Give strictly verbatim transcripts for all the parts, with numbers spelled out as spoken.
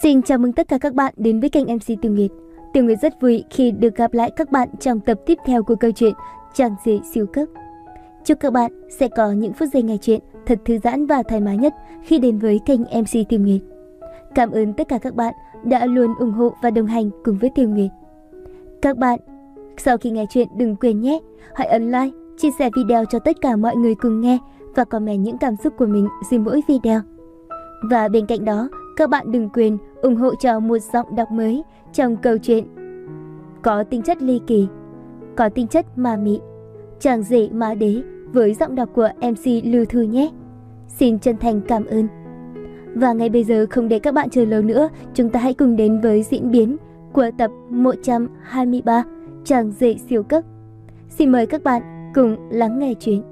Xin chào mừng tất cả các bạn đến với kênh em xê Tiểu Nguyệt. Tiểu Nguyệt rất vui khi được gặp lại các bạn trong tập tiếp theo của câu chuyện Chàng rể siêu cấp. Chúc các bạn sẽ có những phút giây nghe chuyện thật thư giãn và thoải mái nhất khi đến với kênh em xê Tiểu Nguyệt. Cảm ơn tất cả các bạn đã luôn ủng hộ và đồng hành cùng với Tiểu Nguyệt. Các bạn, sau khi nghe chuyện đừng quên nhé, hãy ấn like, chia sẻ video cho tất cả mọi người cùng nghe và comment những cảm xúc của mình dưới mỗi video. Và bên cạnh đó, các bạn đừng quên ủng hộ cho một giọng đọc mới trong câu chuyện có tính chất ly kỳ, có tính chất ma mị, Chàng rể má đế với giọng đọc của em xê Lưu Thư nhé. Xin chân thành cảm ơn. Và ngay bây giờ không để các bạn chờ lâu nữa, chúng ta hãy cùng đến với diễn biến của tập một trăm hai mươi ba Chàng rể siêu cấp. Xin mời các bạn cùng lắng nghe chuyện.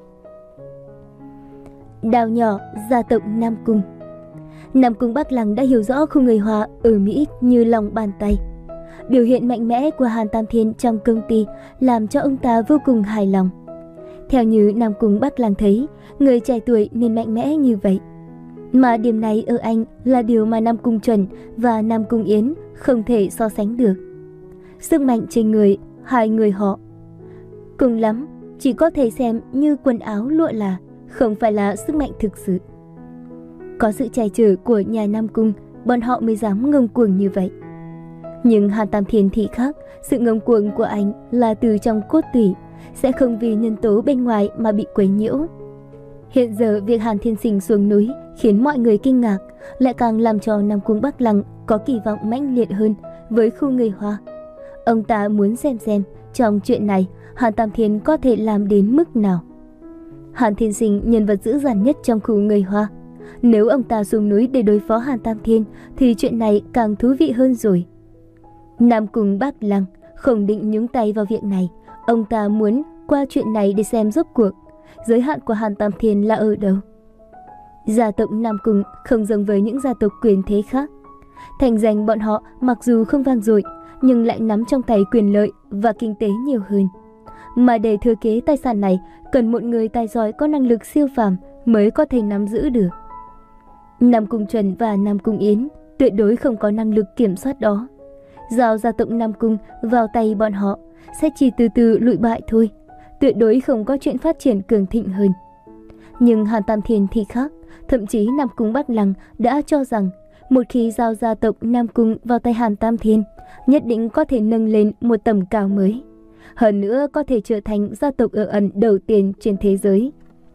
Đào nhỏ gia tộc Nam Cung. Nam Cung Bắc Lăng đã hiểu rõ khu người Hoa ở Mỹ như lòng bàn tay. Biểu hiện mạnh mẽ của Hàn Tam Thiên trong công ty làm cho ông ta vô cùng hài lòng. Theo như Nam Cung Bắc Lăng thấy, người trẻ tuổi nên mạnh mẽ như vậy. Mà điểm này ở anh là điều mà Nam Cung Chuẩn và Nam Cung Yến không thể so sánh được. Sức mạnh trên người hai người họ cùng lắm chỉ có thể xem như quần áo lụa là, không phải là sức mạnh thực sự. Có sự che chở của nhà Nam Cung, bọn họ mới dám ngông cuồng như vậy. Nhưng Hàn Tam Thiên thì khác, sự ngông cuồng của anh là từ trong cốt tủy, sẽ không vì nhân tố bên ngoài mà bị quấy nhiễu. Hiện giờ việc Hàn Thiên Sinh xuống núi khiến mọi người kinh ngạc, lại càng làm cho Nam Cung Bắc Lăng có kỳ vọng mãnh liệt hơn với khu người Hoa. Ông ta muốn xem xem trong chuyện này Hàn Tam Thiên có thể làm đến mức nào. Hàn Thiên Sinh nhân vật dữ dằn nhất trong khu người Hoa. Nếu ông ta xuống núi để đối phó Hàn Tam Thiên thì chuyện này càng thú vị hơn rồi. Nam Cung Bắc Lăng không định nhúng tay vào việc này. Ông ta muốn qua chuyện này để xem rốt cuộc giới hạn của Hàn Tam Thiên là ở đâu. Gia tộc Nam Cung không giống với những gia tộc quyền thế khác. Thành danh bọn họ mặc dù không vang dội nhưng lại nắm trong tay quyền lợi và kinh tế nhiều hơn. Mà để thừa kế tài sản này cần một người tài giỏi có năng lực siêu phàm mới có thể nắm giữ được. Nam Cung Chuẩn và Nam Cung Yến tuyệt đối không có năng lực kiểm soát đó. Giao gia tộc Nam Cung vào tay bọn họ sẽ chỉ từ từ lụi bại thôi, tuyệt đối không có chuyện phát triển cường thịnh hơn. Nhưng Hàn Tam Thiên thì khác, thậm chí Nam Cung Bắc Lăng đã cho rằng một khi giao gia tộc Nam Cung vào tay Hàn Tam Thiên, nhất định có thể nâng lên một tầm cao mới. Hơn nữa có thể trở thành gia tộc ở ẩn đầu tiên trên thế giới.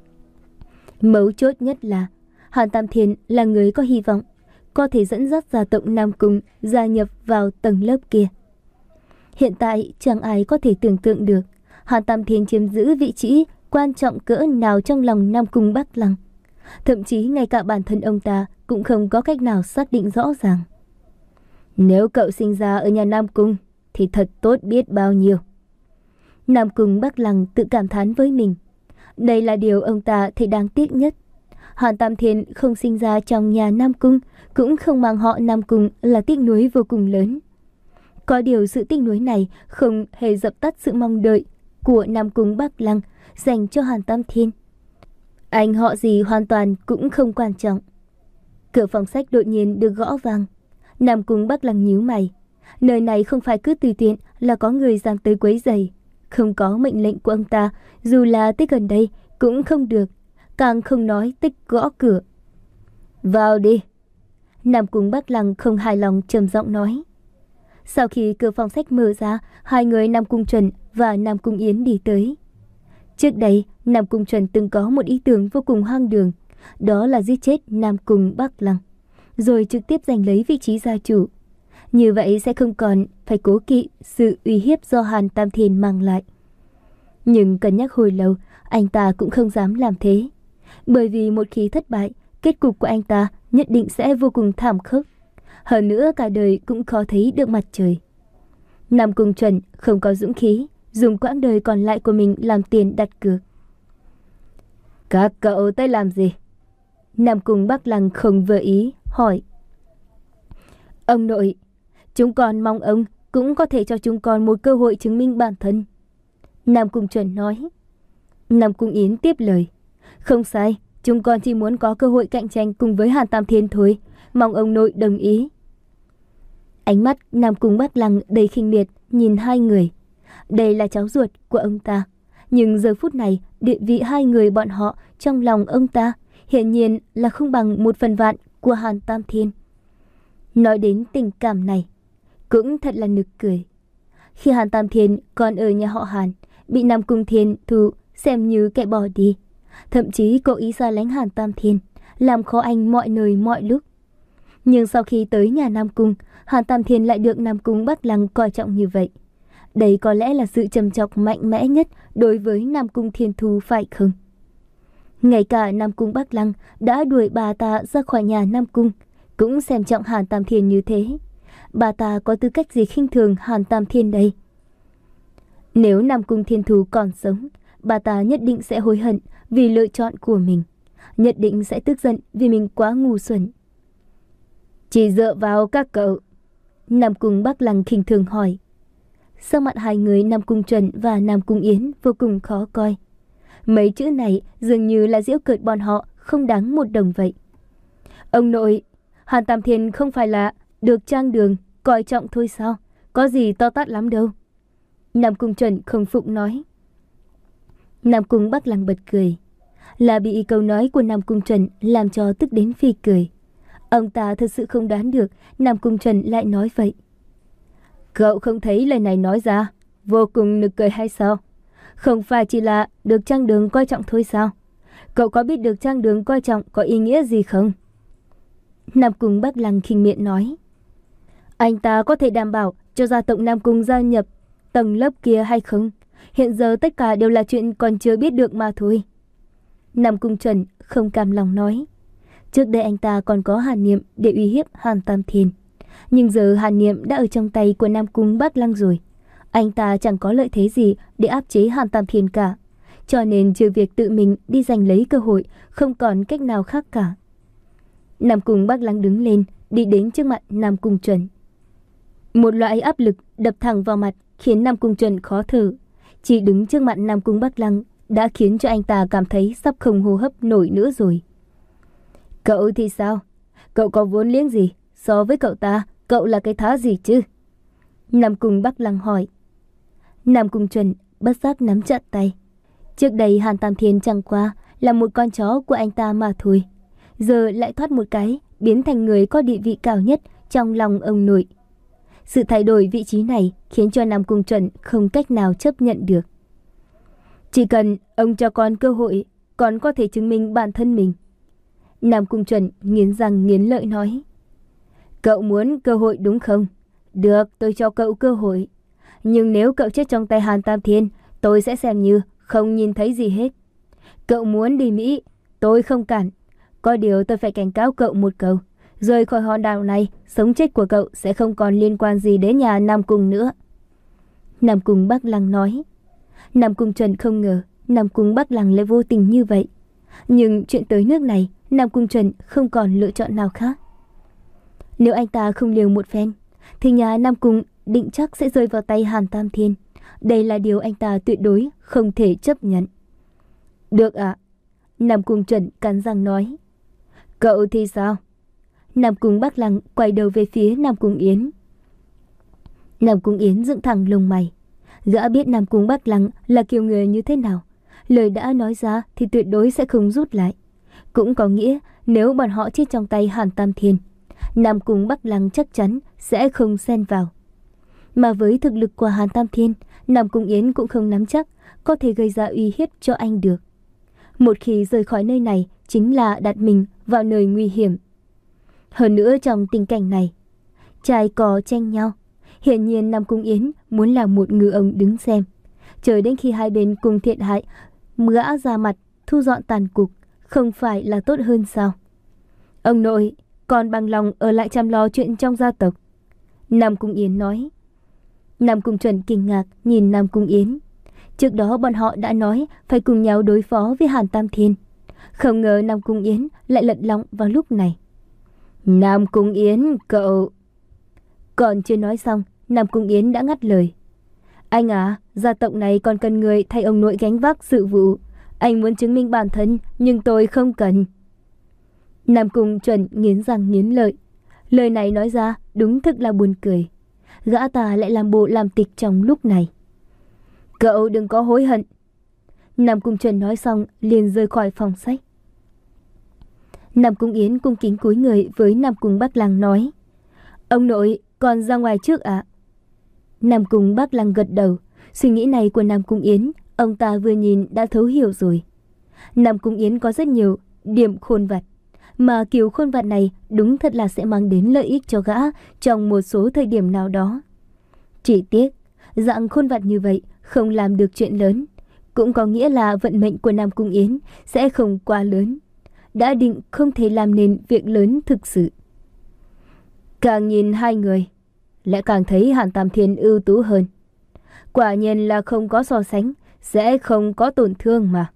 Mấu chốt nhất là Hàn Tam Thiên là người có hy vọng, có thể dẫn dắt gia tộc Nam Cung gia nhập vào tầng lớp kia. Hiện tại chẳng ai có thể tưởng tượng được Hàn Tam Thiên chiếm giữ vị trí quan trọng cỡ nào trong lòng Nam Cung Bắc Lăng. Thậm chí ngay cả bản thân ông ta cũng không có cách nào xác định rõ ràng. Nếu cậu sinh ra ở nhà Nam Cung thì thật tốt biết bao nhiêu. Nam Cung Bắc Lăng tự cảm thán với mình. Đây là điều ông ta thấy đáng tiếc nhất. Hàn Tam Thiên không sinh ra trong nhà Nam Cung, cũng không mang họ Nam Cung là tiếc nuối vô cùng lớn. Có điều sự tiếc nuối này không hề dập tắt sự mong đợi của Nam Cung Bắc Lăng dành cho Hàn Tam Thiên. Anh họ gì hoàn toàn cũng không quan trọng. Cửa phòng sách đột nhiên được gõ vang. Nam Cung Bắc Lăng nhíu mày. Nơi này không phải cứ tùy tiện là có người dám tới quấy rầy. Không có mệnh lệnh của ông ta, dù là tới gần đây cũng không được, càng không nói tích gõ cửa. Vào đi. Nam Cung Bắc Lăng không hài lòng trầm giọng nói. Sau khi cửa phòng sách mở ra, hai người Nam Cung Chuẩn và Nam Cung Yến đi tới. Trước đây, Nam Cung Chuẩn từng có một ý tưởng vô cùng hoang đường, đó là giết chết Nam Cung Bắc Lăng, rồi trực tiếp giành lấy vị trí gia chủ. Như vậy sẽ không còn phải cố kỵ sự uy hiếp do Hàn Tam Thiên mang lại. Nhưng cân nhắc hồi lâu, anh ta cũng không dám làm thế. Bởi vì một khi thất bại, kết cục của anh ta nhất định sẽ vô cùng thảm khốc. Hơn nữa cả đời cũng khó thấy được mặt trời. Nam Cung Chuẩn không có dũng khí dùng quãng đời còn lại của mình làm tiền đặt cược. Các cậu tới làm gì? Nam Cung Bắc Lăng không vừa ý hỏi. Ông nội, chúng con mong ông cũng có thể cho chúng con một cơ hội chứng minh bản thân. Nam Cung Chuẩn nói. Nam Cung Yến tiếp lời. Không sai, chúng con chỉ muốn có cơ hội cạnh tranh cùng với Hàn Tam Thiên thôi, mong ông nội đồng ý. Ánh mắt Nam Cung Bắc Lăng đầy khinh miệt nhìn hai người. Đây là cháu ruột của ông ta, nhưng giờ phút này địa vị hai người bọn họ trong lòng ông ta hiển nhiên là không bằng một phần vạn của Hàn Tam Thiên. Nói đến tình cảm này, cũng thật là nực cười. Khi Hàn Tam Thiên còn ở nhà họ Hàn, bị Nam Cung Thiên Thu xem như kẻ bỏ đi, thậm chí cố ý xa lánh Hàn Tam Thiên, làm khó anh mọi nơi mọi lúc. Nhưng sau khi tới nhà Nam Cung, Hàn Tam Thiên lại được Nam Cung Bắc Lăng coi trọng như vậy. Đây có lẽ là sự trầm trọng mạnh mẽ nhất đối với Nam Cung Thiên Thu phải không? Ngay cả Nam Cung Bắc Lăng đã đuổi bà ta ra khỏi nhà Nam Cung, cũng xem trọng Hàn Tam Thiên như thế. Bà ta có tư cách gì khinh thường Hàn Tam Thiên đây? Nếu Nam Cung Thiên Thu còn sống, bà ta nhất định sẽ hối hận vì lựa chọn của mình, nhất định sẽ tức giận vì mình quá ngu xuẩn. Chỉ dựa vào các cậu? Nam Cung Bắc Lăng khinh thường hỏi. Sắc mặt hai người Nam Cung Trần và Nam Cung Yến vô cùng khó coi. Mấy chữ này dường như là giễu cợt bọn họ không đáng một đồng vậy. Ông nội, Hàn Tam Thiên không phải là được Trang Đường coi trọng thôi sao? Có gì to tát lắm đâu. Nam Cung Trần không phục nói. Nam Cung Bắc Lăng bật cười. Là bị câu nói của Nam Cung Trần làm cho tức đến phi cười. Ông ta thật sự không đoán được Nam Cung Trần lại nói vậy. Cậu không thấy lời này nói ra vô cùng nực cười hay sao? Không phải chỉ là được Trang Đường coi trọng thôi sao? Cậu có biết được Trang Đường coi trọng có ý nghĩa gì không? Nam Cung Bắc Lăng khinh miệng nói. Anh ta có thể đảm bảo cho gia tộc Nam Cung gia nhập tầng lớp kia hay không? Hiện giờ tất cả đều là chuyện còn chưa biết được mà thôi. Nam Cung Trần không cam lòng nói. Trước đây anh ta còn có hàn niệm để uy hiếp Hàn Tam Thiên, nhưng giờ hàn niệm đã ở trong tay của Nam Cung Bắc Lăng rồi. Anh ta chẳng có lợi thế gì để áp chế Hàn Tam Thiên cả, cho nên trừ việc tự mình đi giành lấy cơ hội, không còn cách nào khác cả. Nam Cung Bắc Lăng đứng lên, đi đến trước mặt Nam Cung Trần. Một loại áp lực đập thẳng vào mặt khiến Nam Cung Trần khó thở. Chỉ đứng trước mặt Nam Cung Bắc Lăng đã khiến cho anh ta cảm thấy sắp không hô hấp nổi nữa rồi. Cậu thì sao? Cậu có vốn liếng gì? So với cậu ta, cậu là cái thá gì chứ? Nam Cung Bắc Lăng hỏi. Nam Cung Trần bất giác nắm chặt tay. Trước đây Hàn Tam Thiên chẳng qua là một con chó của anh ta mà thôi. Giờ lại thoát một cái, biến thành người có địa vị cao nhất trong lòng ông nội. Sự thay đổi vị trí này khiến cho Nam Cung Trần không cách nào chấp nhận được. Chỉ cần ông cho con cơ hội, con có thể chứng minh bản thân mình. Nam Cung Trần nghiến răng nghiến lợi nói. Cậu muốn cơ hội đúng không? Được, tôi cho cậu cơ hội. Nhưng nếu cậu chết trong tay Hàn Tam Thiên, tôi sẽ xem như không nhìn thấy gì hết. Cậu muốn đi Mỹ, tôi không cản. Có điều tôi phải cảnh cáo cậu một câu. Rời khỏi hòn đảo này, sống chết của cậu sẽ không còn liên quan gì đến nhà Nam Cung nữa. Nam Cung Bắc Lăng nói. Nam Cung Trần không ngờ Nam Cung Bắc Lăng lại vô tình như vậy. Nhưng chuyện tới nước này, Nam Cung Trần không còn lựa chọn nào khác. Nếu anh ta không liều một phen, thì nhà Nam Cung định chắc sẽ rơi vào tay Hàn Tam Thiên. Đây là điều anh ta tuyệt đối không thể chấp nhận. Được ạ. Nam Cung Trần cắn răng nói. Cậu thì sao? Nam Cung Bắc Lăng quay đầu về phía Nam Cung Yến. Nam Cung Yến dựng thẳng lông mày. Gã biết Nam Cung Bắc Lăng là kiểu người như thế nào. Lời đã nói ra thì tuyệt đối sẽ không rút lại. Cũng có nghĩa nếu bọn họ chết trong tay Hàn Tam Thiên, Nam Cung Bắc Lăng chắc chắn sẽ không xen vào. Mà với thực lực của Hàn Tam Thiên, Nam Cung Yến cũng không nắm chắc có thể gây ra uy hiếp cho anh được. Một khi rời khỏi nơi này chính là đặt mình vào nơi nguy hiểm. Hơn nữa trong tình cảnh này, trai cò tranh nhau, hiển nhiên Nam Cung Yến muốn làm một ngư ông đứng xem, chờ đến khi hai bên cùng thiệt hại, gã ra mặt thu dọn tàn cục, không phải là tốt hơn sao? Ông nội, còn bằng lòng ở lại chăm lo chuyện trong gia tộc. Nam Cung Yến nói. Nam Cung Trần kinh ngạc nhìn Nam Cung Yến. Trước đó bọn họ đã nói phải cùng nhau đối phó với Hàn Tam Thiên. Không ngờ Nam Cung Yến lại lật lọng vào lúc này. Nam Cung Yến, cậu... Còn chưa nói xong, Nam Cung Yến đã ngắt lời. Anh à, gia tộc này còn cần người thay ông nội gánh vác sự vụ. Anh muốn chứng minh bản thân, nhưng tôi không cần. Nam Cung Trần nghiến răng nghiến lợi. Lời này nói ra đúng thực là buồn cười. Gã ta lại làm bộ làm tịch trong lúc này. Cậu đừng có hối hận. Nam Cung Trần nói xong liền rời khỏi phòng sách. Nam Cung Yến cung kính cúi người với Nam Cung Bắc Lăng nói: Ông nội còn ra ngoài trước ạ? À? Nam Cung Bắc Lăng gật đầu. Suy nghĩ này của Nam Cung Yến ông ta vừa nhìn đã thấu hiểu rồi. Nam Cung Yến có rất nhiều điểm khôn vặt, mà kiểu khôn vặt này đúng thật là sẽ mang đến lợi ích cho gã trong một số thời điểm nào đó. Chỉ tiếc dạng khôn vặt như vậy không làm được chuyện lớn, cũng có nghĩa là vận mệnh của Nam Cung Yến sẽ không quá lớn, đã định không thể làm nên việc lớn thực sự. Càng nhìn hai người lại càng thấy Hàn Tam Thiên ưu tú hơn. Quả nhiên là không có so sánh sẽ không có tổn thương mà.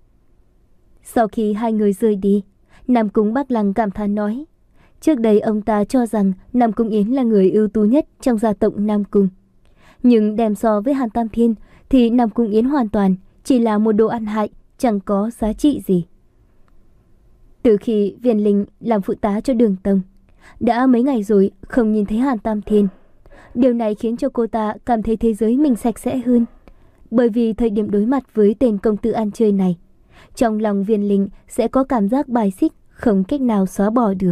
Sau khi hai người rời đi, Nam Cung Bắc Lăng cảm thán nói: Trước đây ông ta cho rằng Nam Cung Yến là người ưu tú nhất trong gia tộc Nam Cung, nhưng đem so với Hàn Tam Thiên thì Nam Cung Yến hoàn toàn chỉ là một đồ ăn hại, chẳng có giá trị gì. Từ khi Viên Linh làm phụ tá cho Đường Tông, đã mấy ngày rồi không nhìn thấy Hàn Tam Thiên. Điều này khiến cho cô ta cảm thấy thế giới mình sạch sẽ hơn. Bởi vì thời điểm đối mặt với tên công tử ăn chơi này, trong lòng Viên Linh sẽ có cảm giác bài xích không cách nào xóa bỏ được.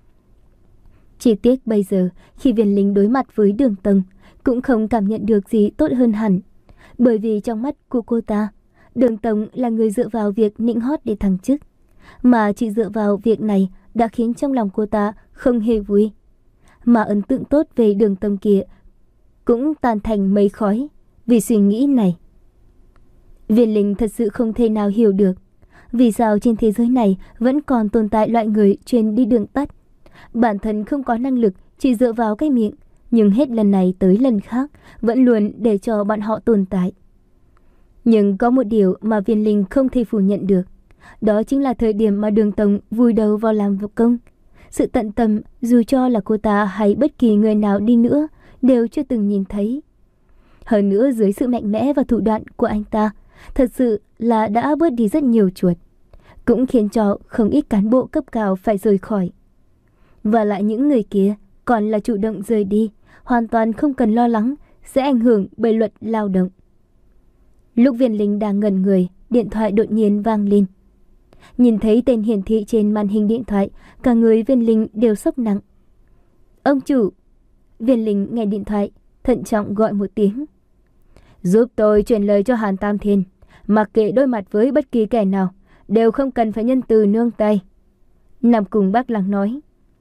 Chỉ tiếc bây giờ khi Viên Linh đối mặt với Đường Tông cũng không cảm nhận được gì tốt hơn hẳn. Bởi vì trong mắt của cô ta, Đường Tông là người dựa vào việc nịnh hót để thăng chức, mà chỉ dựa vào việc này đã khiến trong lòng cô ta không hề vui. Mà ấn tượng tốt về Đường Tông kia cũng tan thành mây khói vì suy nghĩ này. Viên Linh thật sự không thể nào hiểu được vì sao trên thế giới này vẫn còn tồn tại loại người chuyên đi đường tắt, bản thân không có năng lực, chỉ dựa vào cái miệng, nhưng hết lần này tới lần khác vẫn luôn để cho bọn họ tồn tại. Nhưng có một điều mà Viên Linh không thể phủ nhận được, đó chính là thời điểm mà Đường Tông vùi đầu vào làm vụ công, sự tận tâm dù cho là cô ta hay bất kỳ người nào đi nữa đều chưa từng nhìn thấy. Hơn nữa dưới sự mạnh mẽ và thủ đoạn của anh ta, thật sự là đã bớt đi rất nhiều chuột, cũng khiến cho không ít cán bộ cấp cao phải rời khỏi. Và lại những người kia còn là chủ động rời đi, hoàn toàn không cần lo lắng sẽ ảnh hưởng bởi luật lao động. Lúc Viên Linh đang ngẩn người, điện thoại đột nhiên vang lên. Nhìn thấy tên hiển thị trên màn hình điện thoại, cả người Viên Linh đều sốc nặng. Ông chủ! Viên Linh nghe điện thoại, thận trọng gọi một tiếng. Giúp tôi truyền lời cho Hàn Tam Thiên, mặc kệ đối mặt với bất kỳ kẻ nào, đều không cần phải nhân từ nương tay. Nam Cung Bắc Lăng nói.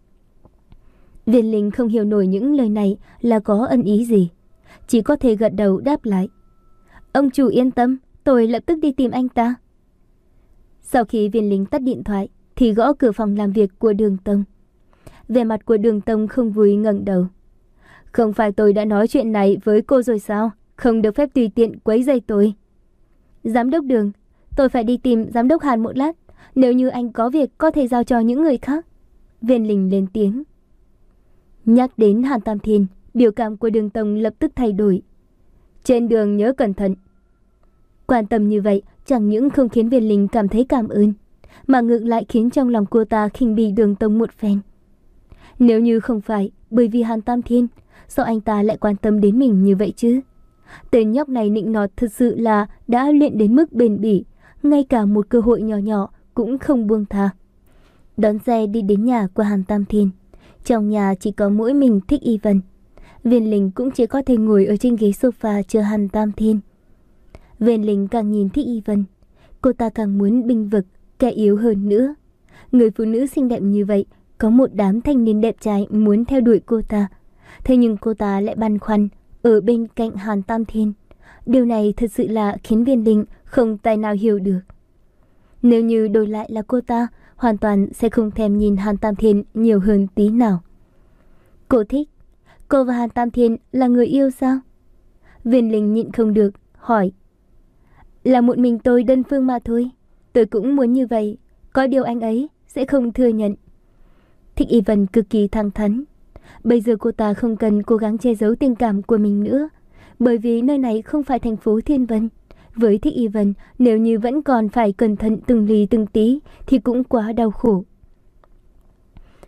Viên Linh không hiểu nổi những lời này là có ân ý gì, chỉ có thể gật đầu đáp lại. Ông chủ yên tâm, tôi lập tức đi tìm anh ta. Sau khi Viên Linh tắt điện thoại thì gõ cửa phòng làm việc của Đường Tông. Vẻ mặt của Đường Tông không vui ngẩng đầu. Không phải tôi đã nói chuyện này với cô rồi sao? Không được phép tùy tiện quấy rầy tôi. Giám đốc Đường, tôi phải đi tìm giám đốc Hàn một lát. Nếu như anh có việc có thể giao cho những người khác. Viên Linh lên tiếng. Nhắc đến Hàn Tam Thiên, biểu cảm của Đường Tông lập tức thay đổi. Trên đường nhớ cẩn thận. Quan tâm như vậy chẳng những không khiến Viên Linh cảm thấy cảm ơn, mà ngược lại khiến trong lòng cô ta khinh bỉ Đường Tông một phen. Nếu như không phải bởi vì Hàn Tam Thiên, sao anh ta lại quan tâm đến mình như vậy chứ? Tên nhóc này nịnh nọt thật sự là đã luyện đến mức bền bỉ, ngay cả một cơ hội nhỏ nhỏ cũng không buông tha. Đón xe đi đến nhà của Hàn Tam Thiên. Trong nhà chỉ có mỗi mình Thích Y Vân. Viên Linh cũng chỉ có thể ngồi ở trên ghế sofa chờ Hàn Tam Thiên. Viên Linh càng nhìn Thích Y Vân, cô ta càng muốn bênh vực kẻ yếu hơn nữa. Người phụ nữ xinh đẹp như vậy, có một đám thanh niên đẹp trai muốn theo đuổi cô ta. Thế nhưng cô ta lại băn khoăn ở bên cạnh Hàn Tam Thiên. Điều này thật sự là khiến Viên Linh không tài nào hiểu được. Nếu như đổi lại là cô ta, hoàn toàn sẽ không thèm nhìn Hàn Tam Thiên nhiều hơn tí nào. Cô thích, cô và Hàn Tam Thiên là người yêu sao? Viên Linh nhịn không được, hỏi. Là một mình tôi đơn phương mà thôi. Tôi cũng muốn như vậy, có điều anh ấy sẽ không thừa nhận. Thích Y Vân cực kỳ thẳng thắn. Bây giờ cô ta không cần cố gắng che giấu tình cảm của mình nữa, bởi vì nơi này không phải thành phố Thiên Vân. Với Thích Y Vân, nếu như vẫn còn phải cẩn thận từng ly từng tí thì cũng quá đau khổ.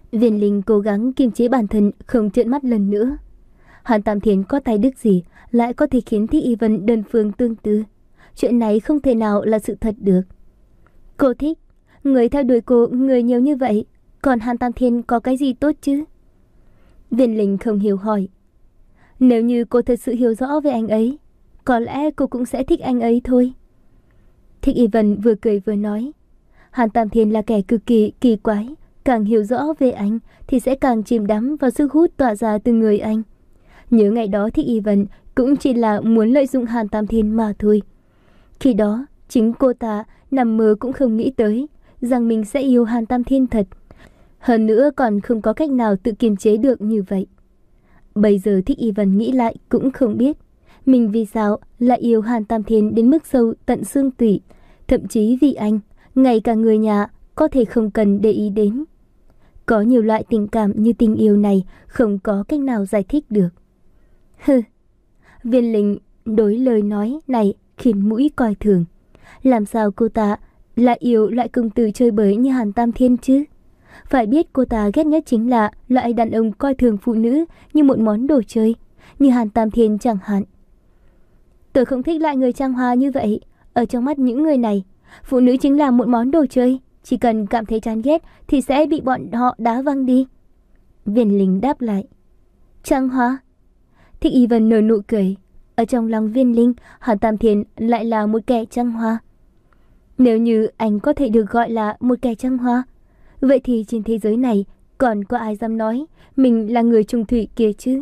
Viên Linh cố gắng kiềm chế bản thân không trợn mắt lần nữa. Hàn Tam Thiên có tài đức gì lại có thể khiến Thích Y Vân đơn phương tương tư? Chuyện này không thể nào là sự thật được. Cô thích, người theo đuổi cô người nhiều như vậy, còn Hàn Tam Thiên có cái gì tốt chứ? Viên Linh không hiểu hỏi. Nếu như cô thật sự hiểu rõ về anh ấy, có lẽ cô cũng sẽ thích anh ấy thôi. Thích Y Vân vừa cười vừa nói. Hàn Tam Thiên là kẻ cực kỳ kỳ quái, càng hiểu rõ về anh thì sẽ càng chìm đắm vào sức hút tỏa ra từ người anh. Nhớ ngày đó Thích Y Vân cũng chỉ là muốn lợi dụng Hàn Tam Thiên mà thôi. Khi đó, chính cô ta nằm mơ cũng không nghĩ tới rằng mình sẽ yêu Hàn Tam Thiên thật. Hơn nữa còn không có cách nào tự kiềm chế được như vậy. Bây giờ Thích Y Vân nghĩ lại cũng không biết mình vì sao lại yêu Hàn Tam Thiên đến mức sâu tận xương tủy. Thậm chí vì anh, ngay cả người nhà có thể không cần để ý đến. Có nhiều loại tình cảm như tình yêu này không có cách nào giải thích được. Hừ, Viên Linh đối lời nói này khiến mũi coi thường. Làm sao cô ta lại yêu loại công tử chơi bời như Hàn Tam Thiên chứ? Phải biết cô ta ghét nhất chính là loại đàn ông coi thường phụ nữ như một món đồ chơi, như Hàn Tam Thiên chẳng hạn. Tôi không thích loại người trang hoa như vậy. Ở trong mắt những người này, phụ nữ chính là một món đồ chơi. Chỉ cần cảm thấy chán ghét thì sẽ bị bọn họ đá văng đi. Viên Linh đáp lại. Trang hoa? Thích Y Vân nở nụ cười. Ở trong lòng Viên Linh, Hàn Tam Thiên lại là một kẻ trăng hoa. Nếu như anh có thể được gọi là một kẻ trăng hoa, vậy thì trên thế giới này còn có ai dám nói mình là người trung thủy kia chứ?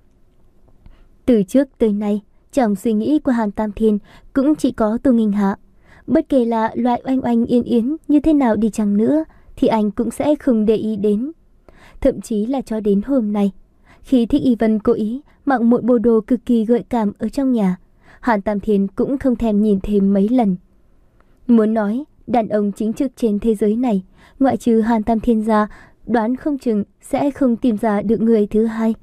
Từ trước tới nay, trong suy nghĩ của Hàn Tam Thiên cũng chỉ có Tô Nghinh Hạ. Bất kể là loại oanh oanh yên yến như thế nào đi chăng nữa thì anh cũng sẽ không để ý đến. Thậm chí là cho đến hôm nay, khi Thích Y Vân cố ý mặc một bộ đồ cực kỳ gợi cảm ở trong nhà, Hàn Tam Thiên cũng không thèm nhìn thêm mấy lần. Muốn nói đàn ông chính trực trên thế giới này, ngoại trừ Hàn Tam Thiên ra, đoán không chừng sẽ không tìm ra được người thứ hai.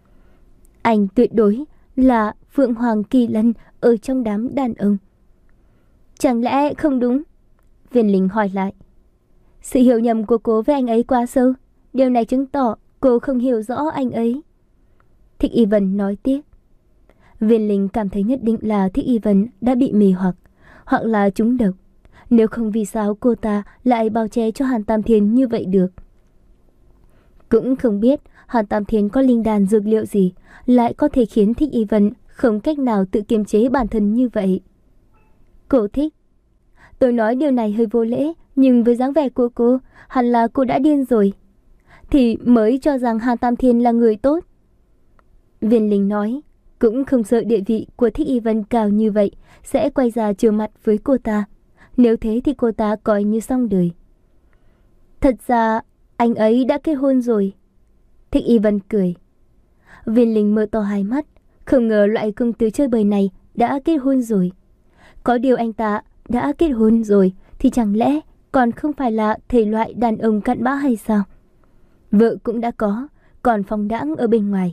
Anh tuyệt đối là Phượng Hoàng Kỳ Lân ở trong đám đàn ông. Chẳng lẽ không đúng? Viên Linh hỏi lại. Sự hiểu nhầm của cô với anh ấy quá sâu. Điều này chứng tỏ cô không hiểu rõ anh ấy. Thích Y Vân nói tiếp. Viên Linh cảm thấy nhất định là Thích Y Vân đã bị mê hoặc, hoặc là trúng độc. Nếu không vì sao cô ta lại bao che cho Hàn Tam Thiên như vậy được. Cũng không biết Hàn Tam Thiên có linh đan dược liệu gì lại có thể khiến Thích Y Vân không cách nào tự kiềm chế bản thân như vậy. Cô thích. Tôi nói điều này hơi vô lễ, nhưng với dáng vẻ của cô, hẳn là cô đã điên rồi. Thì mới cho rằng Hàn Tam Thiên là người tốt. Viên Linh nói, cũng không sợ địa vị của Thích Y Vân cao như vậy sẽ quay ra trêu mặt với cô ta. Nếu thế thì cô ta coi như xong đời. Thật ra anh ấy đã kết hôn rồi. Thích Y Vân cười. Viên Linh mở to hai mắt, không ngờ loại công tử chơi bời này đã kết hôn rồi. Có điều anh ta đã kết hôn rồi thì chẳng lẽ còn không phải là thể loại đàn ông cặn bã hay sao? Vợ cũng đã có, còn phóng đãng ở bên ngoài.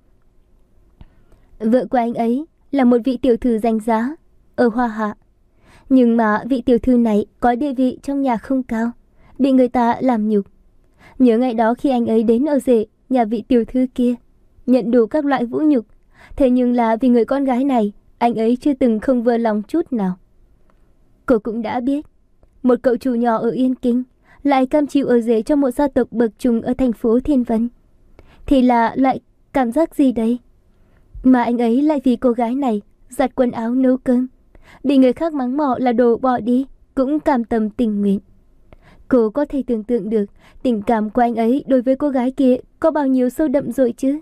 Vợ của anh ấy là một vị tiểu thư danh giá ở Hoa Hạ. Nhưng mà vị tiểu thư này có địa vị trong nhà không cao, bị người ta làm nhục. Nhớ ngày đó khi anh ấy đến ở rể nhà vị tiểu thư kia, nhận đủ các loại vũ nhục. Thế nhưng là vì người con gái này, anh ấy chưa từng không vừa lòng chút nào. Cô cũng đã biết, một cậu chủ nhỏ ở Yên Kinh lại cam chịu ở rể cho một gia tộc bậc trung ở thành phố Thiên Vân. Thì là loại cảm giác gì đấy? Mà anh ấy lại vì cô gái này giặt quần áo nấu cơm, bị người khác mắng mỏ là đồ bỏ đi, cũng cam tâm tình nguyện. Cô có thể tưởng tượng được tình cảm của anh ấy đối với cô gái kia có bao nhiêu sâu đậm rồi chứ?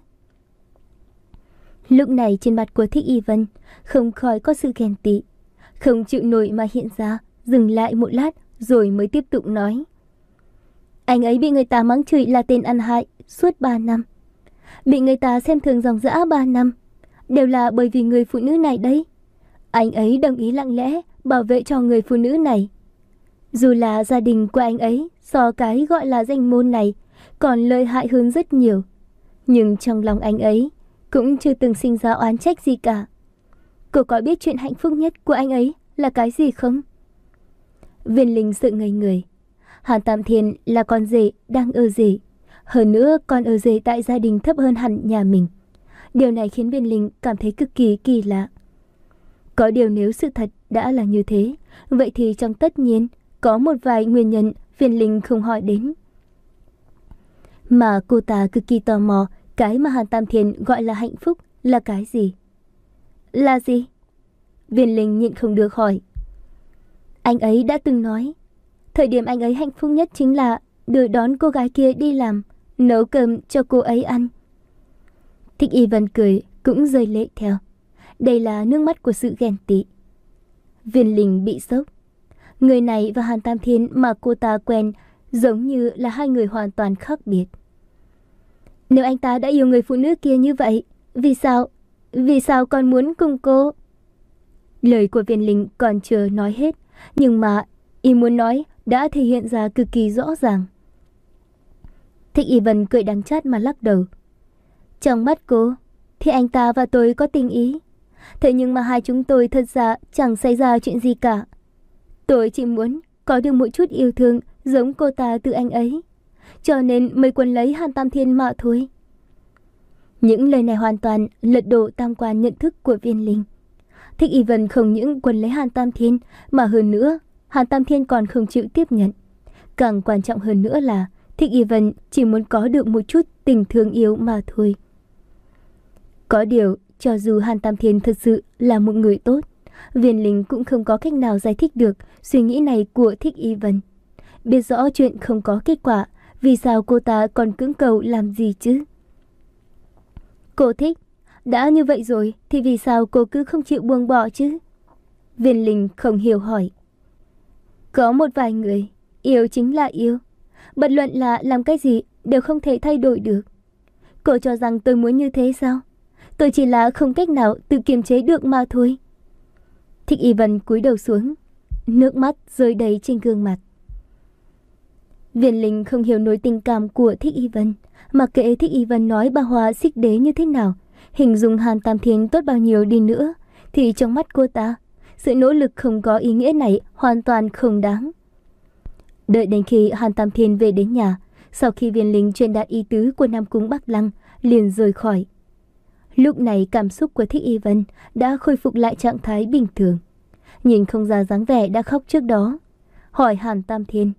Lúc này trên mặt của Thích Y Vân không khỏi có sự ghen tị, không chịu nổi mà hiện ra, dừng lại một lát rồi mới tiếp tục nói. Anh ấy bị người ta mắng chửi là tên ăn hại suốt ba năm. Bị người ta xem thường dòng dã ba năm. Đều là bởi vì người phụ nữ này đấy. Anh ấy đồng ý lặng lẽ bảo vệ cho người phụ nữ này. Dù là gia đình của anh ấy so cái gọi là danh môn này còn lợi hại hơn rất nhiều, nhưng trong lòng anh ấy cũng chưa từng sinh ra oán trách gì cả. Cô có biết chuyện hạnh phúc nhất của anh ấy là cái gì không? Viên Linh sợ ngây người. Hàn Tam Thiên là con rể đang ở rể. Hơn nữa còn ở rể tại gia đình thấp hơn hẳn nhà mình. Điều này khiến Viên Linh cảm thấy cực kỳ kỳ lạ. Có điều nếu sự thật đã là như thế, vậy thì trong tất nhiên có một vài nguyên nhân Viên Linh không hỏi đến. Mà cô ta cực kỳ tò mò cái mà Hàn Tam Thiên gọi là hạnh phúc là cái gì? Là gì? Viên Linh nhịn không được hỏi. Anh ấy đã từng nói, thời điểm anh ấy hạnh phúc nhất chính là đưa đón cô gái kia đi làm, nấu cơm cho cô ấy ăn. Thích Y Vân cười cũng rơi lệ theo. Đây là nước mắt của sự ghen tị. Viên Linh bị sốc. Người này và Hàn Tam Thiên mà cô ta quen giống như là hai người hoàn toàn khác biệt. Nếu anh ta đã yêu người phụ nữ kia như vậy, vì sao, vì sao còn muốn cùng cô? Lời của Viên Linh còn chưa nói hết, nhưng mà ý muốn nói đã thể hiện ra cực kỳ rõ ràng. Thích Y Vân cười đắng chát mà lắc đầu. Trong mắt cô thì anh ta và tôi có tình ý, thế nhưng mà hai chúng tôi thật ra chẳng xảy ra chuyện gì cả. Tôi chỉ muốn có được một chút yêu thương giống cô ta từ anh ấy, cho nên mới quấn lấy Hàn Tam Thiên mà thôi. Những lời này hoàn toàn lật đổ tam quan nhận thức của Viên Linh. Thích Y Vân không những quấn lấy Hàn Tam Thiên, mà hơn nữa Hàn Tam Thiên còn không chịu tiếp nhận. Càng quan trọng hơn nữa là Thích Y Vân chỉ muốn có được một chút tình thương yêu mà thôi. Có điều, cho dù Hàn Tam Thiên thật sự là một người tốt, Viên Linh cũng không có cách nào giải thích được suy nghĩ này của Thích Y Vân. Biết rõ chuyện không có kết quả, vì sao cô ta còn cưỡng cầu làm gì chứ? Cô thích, đã như vậy rồi thì vì sao cô cứ không chịu buông bỏ chứ? Viên Linh không hiểu hỏi. Có một vài người, yêu chính là yêu. Bất luận là làm cái gì đều không thể thay đổi được. Cô cho rằng tôi muốn như thế sao? Tôi chỉ là không cách nào tự kiềm chế được mà thôi. Thích Y Vân cúi đầu xuống, nước mắt rơi đầy trên gương mặt. Viên Linh không hiểu nổi tình cảm của Thích Y Vân, mà kệ Thích Y Vân nói bà Hòa xích đế như thế nào, hình dung Hàn Tam Thiên tốt bao nhiêu đi nữa, thì trong mắt cô ta, sự nỗ lực không có ý nghĩa này hoàn toàn không đáng. Đợi đến khi Hàn Tam Thiên về đến nhà, sau khi Viên Linh truyền đạt ý tứ của Nam Cung Bắc Lăng, liền rời khỏi. Lúc này cảm xúc của Thích Y Vân đã khôi phục lại trạng thái bình thường, nhìn không ra dáng vẻ đã khóc trước đó. Hỏi Hàn Tam Thiên,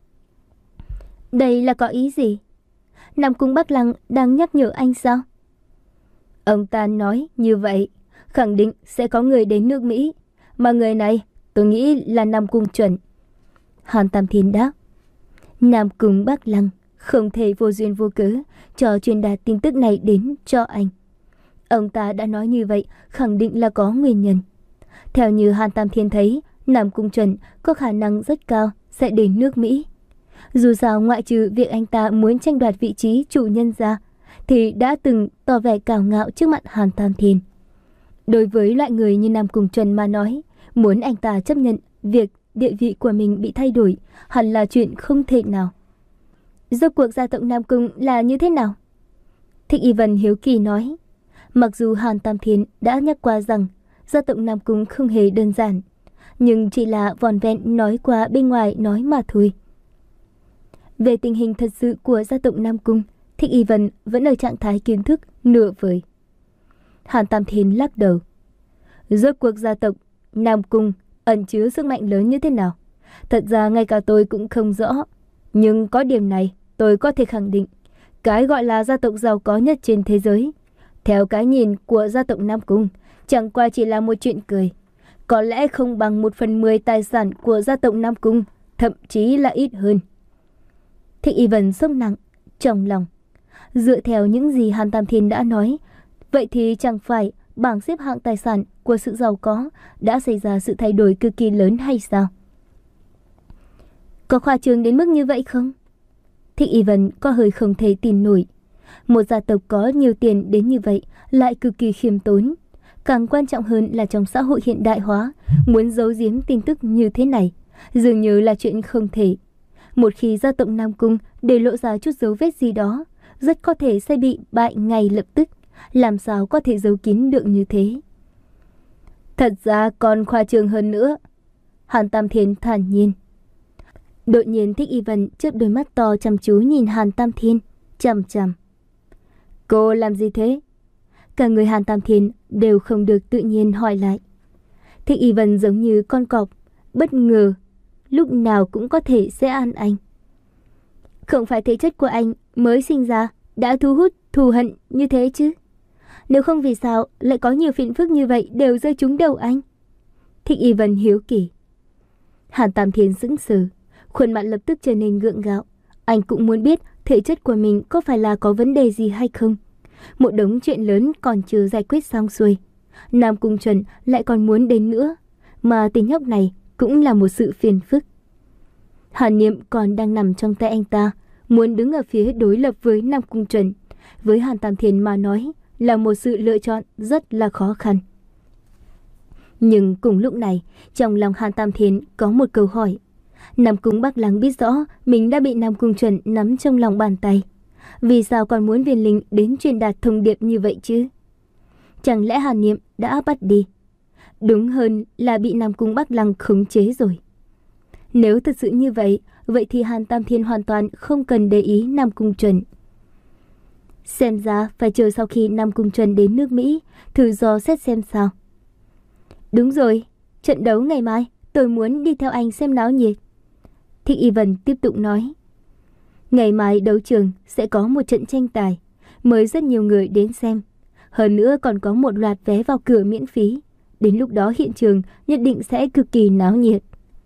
đây là có ý gì? Nam Cung Bắc Lăng đang nhắc nhở anh sao? Ông ta nói như vậy, khẳng định sẽ có người đến nước Mỹ, mà người này tôi nghĩ là Nam Cung Chuẩn. Hàn Tam Thiên đáp. Nam Cung Bắc Lăng không thể vô duyên vô cớ cho truyền đạt tin tức này đến cho anh. Ông ta đã nói như vậy, khẳng định là có nguyên nhân. Theo như Hàn Tam Thiên thấy, Nam Cung Chuẩn có khả năng rất cao sẽ đến nước Mỹ. Dù sao ngoại trừ việc anh ta muốn tranh đoạt vị trí chủ nhân ra, thì đã từng tỏ vẻ cào ngạo trước mặt Hàn Tam Thiên. Đối với loại người như Nam Cung Chuẩn mà nói, muốn anh ta chấp nhận việc địa vị của mình bị thay đổi hẳn là chuyện không thể nào. Rốt cuộc gia tộc Nam Cung là như thế nào? Thích Y Vân hiếu kỳ nói. Mặc dù Hàn Tam Thiên đã nhắc qua rằng gia tộc Nam Cung không hề đơn giản, nhưng chỉ là vòn vẹn nói qua bên ngoài nói mà thôi. Về tình hình thật sự của gia tộc Nam Cung, Thích Y Vân vẫn ở trạng thái kiến thức nửa vời. Hàn Tam Thiên lắc đầu. Rốt cuộc gia tộc Nam Cung ẩn chứa sức mạnh lớn như thế nào, thật ra ngay cả tôi cũng không rõ. Nhưng có điểm này tôi có thể khẳng định, cái gọi là gia tộc giàu có nhất trên thế giới, theo cái nhìn của gia tộc Nam Cung, chẳng qua chỉ là một chuyện cười. Có lẽ không bằng một phần mười tài sản của gia tộc Nam Cung, thậm chí là ít hơn. Thích Y Vân sốc nặng trong lòng. Dựa theo những gì Hàn Tam Thiên đã nói, vậy thì chẳng phải bảng xếp hạng tài sản của sự giàu có đã xảy ra sự thay đổi cực kỳ lớn hay sao? Có khoa trương đến mức như vậy không? Thích Y Vân có hơi không thể tin nổi. Một gia tộc có nhiều tiền đến như vậy lại cực kỳ khiêm tốn. Càng quan trọng hơn là trong xã hội hiện đại hóa, muốn giấu giếm tin tức như thế này dường như là chuyện không thể. Một khi gia tộc Nam Cung để lộ ra chút dấu vết gì đó, rất có thể sẽ bị bại ngay lập tức. Làm sao có thể giấu kín được như thế? Thật ra còn khoa trương hơn nữa. Hàn Tam Thiên thản nhiên. Đột nhiên Thích Y Vân chớp đôi mắt to chăm chú nhìn Hàn Tam Thiên, chằm chằm. Cô làm gì thế? Cả người Hàn Tam Thiên đều không được tự nhiên hỏi lại. Thích Y Vân giống như con cọp, bất ngờ, lúc nào cũng có thể sẽ ăn anh. Không phải thể chất của anh mới sinh ra đã thu hút thù hận như thế chứ? Nếu không vì sao lại có nhiều phiền phức như vậy đều rơi trúng đầu anh? Thích Y Vân hiếu kỳ. Hàn Tam Thiên sững sờ, khuôn mặt lập tức trở nên gượng gạo. Anh cũng muốn biết thể chất của mình có phải là có vấn đề gì hay không. Một đống chuyện lớn còn chưa giải quyết xong xuôi, Nam Cung Chuẩn lại còn muốn đến nữa, mà tên nhóc này cũng là một sự phiền phức. Hàn Niệm còn đang nằm trong tay anh ta, muốn đứng ở phía đối lập với Nam Cung Chuẩn, với Hàn Tam Thiên mà nói là một sự lựa chọn rất là khó khăn. Nhưng cùng lúc này, trong lòng Hàn Tam Thiên có một câu hỏi. Nam Cung Bắc Lăng biết rõ mình đã bị Nam Cung Chuẩn nắm trong lòng bàn tay. Vì sao còn muốn Viên Linh đến truyền đạt thông điệp như vậy chứ? Chẳng lẽ Hàn Niệm đã bắt đi? Đúng hơn là bị Nam Cung Bắc Lăng khống chế rồi. Nếu thật sự như vậy, vậy thì Hàn Tam Thiên hoàn toàn không cần để ý Nam Cung Chuẩn. Xem ra phải chờ sau khi Nam Cung Chuẩn đến nước Mỹ, thử dò xét xem sao. Đúng rồi, trận đấu ngày mai, tôi muốn đi theo anh xem náo nhiệt. Thích Y Vân tiếp tục nói. Ngày mai đấu trường sẽ có một trận tranh tài, mời rất nhiều người đến xem. Hơn nữa còn có một loạt vé vào cửa miễn phí. Đến lúc đó hiện trường nhất định sẽ cực kỳ náo nhiệt.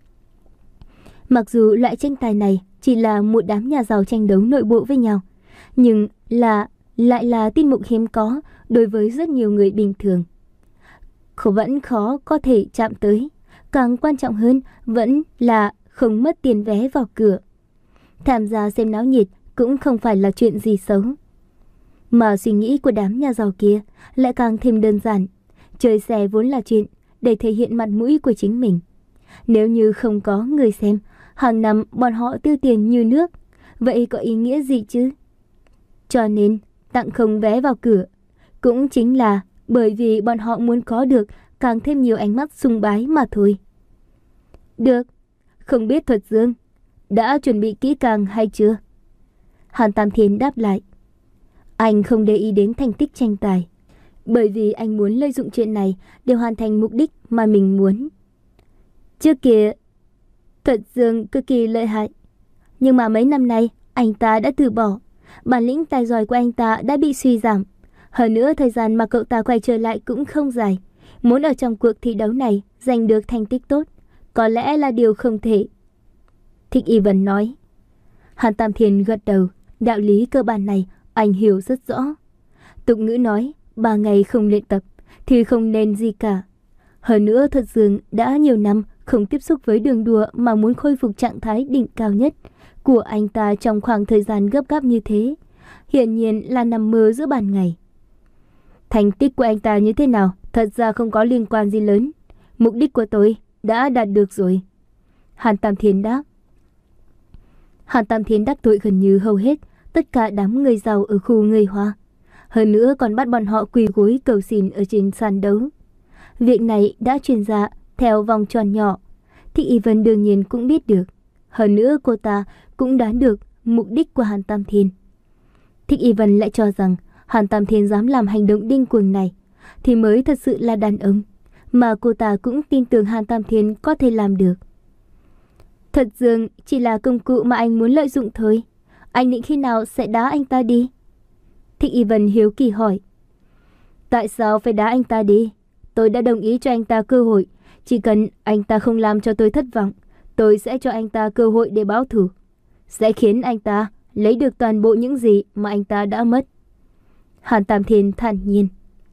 Mặc dù loại tranh tài này chỉ là một đám nhà giàu tranh đấu nội bộ với nhau, nhưng là lại là tiết mục hiếm có đối với rất nhiều người bình thường. Khó vẫn khó có thể chạm tới. Càng quan trọng hơn vẫn là không mất tiền vé vào cửa. Tham gia xem náo nhiệt cũng không phải là chuyện gì xấu. Mà suy nghĩ của đám nhà giàu kia lại càng thêm đơn giản. Chơi xe vốn là chuyện để thể hiện mặt mũi của chính mình. Nếu như không có người xem, hàng năm bọn họ tiêu tiền như nước, vậy có ý nghĩa gì chứ? Cho nên tặng không vé vào cửa cũng chính là bởi vì bọn họ muốn có được càng thêm nhiều ánh mắt sùng bái mà thôi. Được, không biết Thuật Dương đã chuẩn bị kỹ càng hay chưa? Hàn Tam Thiên đáp lại. Anh không để ý đến thành tích tranh tài, bởi vì anh muốn lợi dụng chuyện này để hoàn thành mục đích mà mình muốn. Trước kia, Thuật Dương cực kỳ lợi hại, nhưng mà mấy năm nay anh ta đã từ bỏ. Bản lĩnh tài giỏi của anh ta đã bị suy giảm. Hơn nữa thời gian mà cậu ta quay trở lại cũng không dài. Muốn ở trong cuộc thi đấu này giành được thành tích tốt, có lẽ là điều không thể. Thích Y Vân nói. Hàn Tam Thiên gật đầu. Đạo lý cơ bản này anh hiểu rất rõ. Tục ngữ nói ba ngày không luyện tập thì không nên gì cả. Hơn nữa Thuật Dương đã nhiều năm không tiếp xúc với đường đua mà muốn khôi phục trạng thái đỉnh cao nhất của anh ta trong khoảng thời gian gấp gáp như thế, hiển nhiên là nằm mơ giữa ban ngày. Thành tích của anh ta như thế nào thật ra không có liên quan gì lớn. Mục đích của tôi đã đạt được rồi. Hàn Tam Thiên đáp. Hàn Tam Thiên đắc tội gần như hầu hết tất cả đám người giàu ở khu người Hoa. Hơn nữa còn bắt bọn họ quỳ gối cầu xin ở trên sàn đấu. Việc này đã truyền ra theo vòng tròn nhỏ. Thích Y Vân đương nhiên cũng biết được. Hơn nữa cô ta cũng đoán được mục đích của Hàn Tam Thiên. Thích Y Vân lại cho rằng Hàn Tam Thiên dám làm hành động điên cuồng này thì mới thật sự là đàn ông, mà cô ta cũng tin tưởng Hàn Tam Thiên có thể làm được. Thuật Dương chỉ là công cụ mà anh muốn lợi dụng thôi. Anh định khi nào sẽ đá anh ta đi? Thích Y Vân hiếu kỳ hỏi. Tại sao phải đá anh ta đi? Tôi đã đồng ý cho anh ta cơ hội. Chỉ cần anh ta không làm cho tôi thất vọng, tôi sẽ cho anh ta cơ hội để báo thù. Sẽ khiến anh ta lấy được toàn bộ những gì mà anh ta đã mất. Hàn Tam Thiên thản nhiên.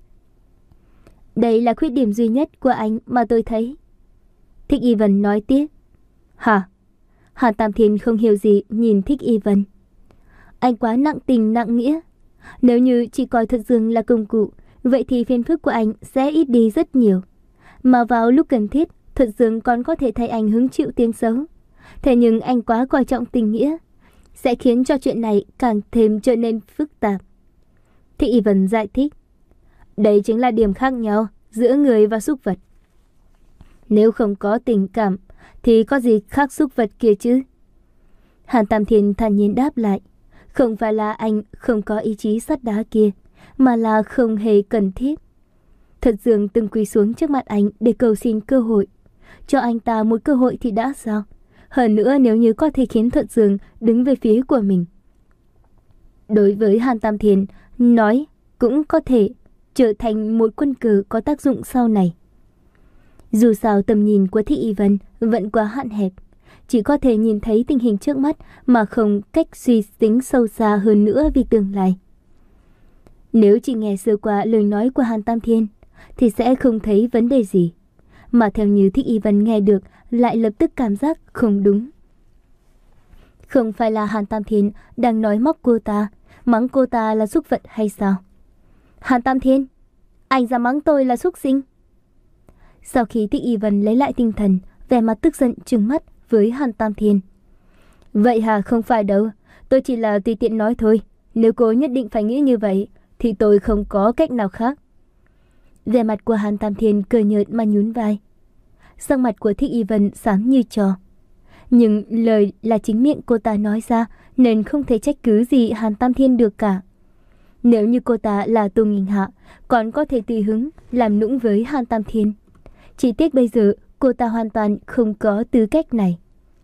Đây là khuyết điểm duy nhất của anh mà tôi thấy. Thích Y Vân nói tiếp. Hả? Hàn Tam Thiên không hiểu gì nhìn Thích Y Vân. Anh quá nặng tình nặng nghĩa. Nếu như chỉ coi Thuật Dương là công cụ, vậy thì phiền phức của anh sẽ ít đi rất nhiều. Mà vào lúc cần thiết, Thuật Dương còn có thể thay anh hứng chịu tiếng xấu. Thế nhưng anh quá coi trọng tình nghĩa, sẽ khiến cho chuyện này càng thêm trở nên phức tạp. Thích Y Vân giải thích. Đây chính là điểm khác nhau giữa người và súc vật. Nếu không có tình cảm thì có gì khác súc vật kia chứ? Hàn Tam Thiên thản nhiên đáp lại. Không phải là anh không có ý chí sắt đá kia, mà là không hề cần thiết. Thật Dương từng quỳ xuống trước mặt anh để cầu xin cơ hội. Cho anh ta một cơ hội thì đã sao? Hơn nữa nếu như có thể khiến Thuận Dương đứng về phía của mình. Đối với Hàn Tam Thiên, nói cũng có thể trở thành một quân cờ có tác dụng sau này. Dù sao tầm nhìn của Thích Y Vân vẫn quá hạn hẹp, chỉ có thể nhìn thấy tình hình trước mắt mà không cách suy tính sâu xa hơn nữa vì tương lai. Nếu chỉ nghe sơ qua lời nói của Hàn Tam Thiên thì sẽ không thấy vấn đề gì, mà theo như Thích Y Vân nghe được lại lập tức cảm giác không đúng. Không phải là Hàn Tam Thiên đang nói móc cô ta, mắng cô ta là súc vật hay sao? Hàn Tam Thiên, anh dám mắng tôi là súc sinh? Sau khi Thích Y Vân lấy lại tinh thần, vẻ mặt tức giận trừng mắt với Hàn Tam Thiên. Vậy hả? Không phải đâu, tôi chỉ là tùy tiện nói thôi. Nếu cô nhất định phải nghĩ như vậy thì tôi không có cách nào khác. Vẻ mặt của Hàn Tam Thiên cười nhợt mà nhún vai. Sắc mặt của Thích Y Vân xám như trò. Nhưng lời là chính miệng cô ta nói ra, nên không thể trách cứ gì Hàn Tam Thiên được cả. Nếu như cô ta là Tô Nghinh Hạ, còn có thể tùy hứng làm nũng với Hàn Tam Thiên. Chỉ tiếc bây giờ cô ta hoàn toàn không có tư cách này.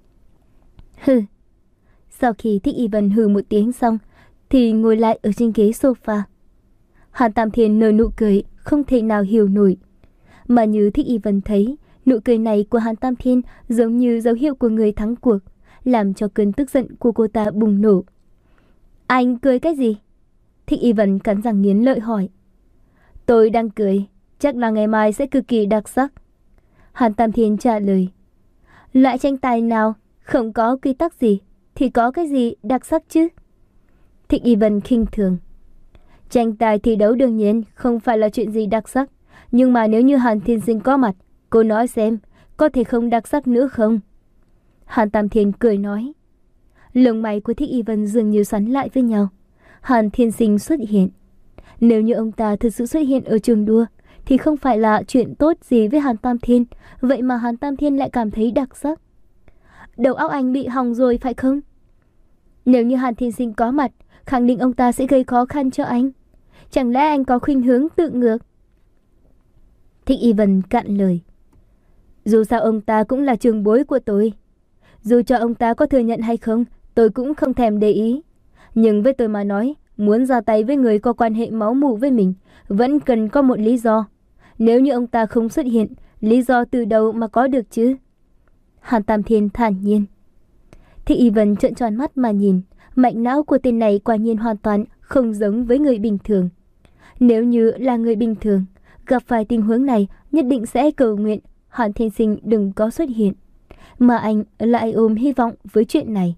Hừ. Sau khi Thích Y Vân hừ một tiếng xong thì ngồi lại ở trên ghế sofa. Hàn Tam Thiên nở nụ cười không thể nào hiểu nổi. Mà như Thích Y Vân thấy, nụ cười này của Hàn Tam Thiên giống như dấu hiệu của người thắng cuộc, làm cho cơn tức giận của cô ta bùng nổ. Anh cười cái gì? Thích Y Vân cắn răng nghiến lợi hỏi. Tôi đang cười, chắc là ngày mai sẽ cực kỳ đặc sắc. Hàn Tam Thiên trả lời. Loại tranh tài nào không có quy tắc gì thì có cái gì đặc sắc chứ? Thích Y Vân khinh thường. Tranh tài thi đấu đương nhiên không phải là chuyện gì đặc sắc, nhưng mà nếu như Hàn Thiên Sinh có mặt, cô nói xem, có thể không đặc sắc nữa không? Hàn Tam Thiên cười nói. Lông mày của Thích Y Vân dường như xoắn lại với nhau. Hàn Thiên Sinh xuất hiện. Nếu như ông ta thực sự xuất hiện ở trường đua thì không phải là chuyện tốt gì với Hàn Tam Thiên, vậy mà Hàn Tam Thiên lại cảm thấy đặc sắc. Đầu óc anh bị hỏng rồi phải không? Nếu như Hàn Thiên Sinh có mặt, khẳng định ông ta sẽ gây khó khăn cho anh. Chẳng lẽ anh có khuynh hướng tự ngược? Thích Y Vân cạn lời. Dù sao ông ta cũng là trường bối của tôi. Dù cho ông ta có thừa nhận hay không, tôi cũng không thèm để ý. Nhưng với tôi mà nói, muốn ra tay với người có quan hệ máu mủ với mình, vẫn cần có một lý do. Nếu như ông ta không xuất hiện, lý do từ đầu mà có được chứ? Hàn Tam Thiên thản nhiên. Thích Y Vân trợn tròn mắt mà nhìn, mạch não của tên này quả nhiên hoàn toàn không giống với người bình thường. Nếu như là người bình thường, gặp phải tình huống này nhất định sẽ cầu nguyện Hàn Thiên Sinh đừng có xuất hiện. Mà anh lại ôm hy vọng với chuyện này.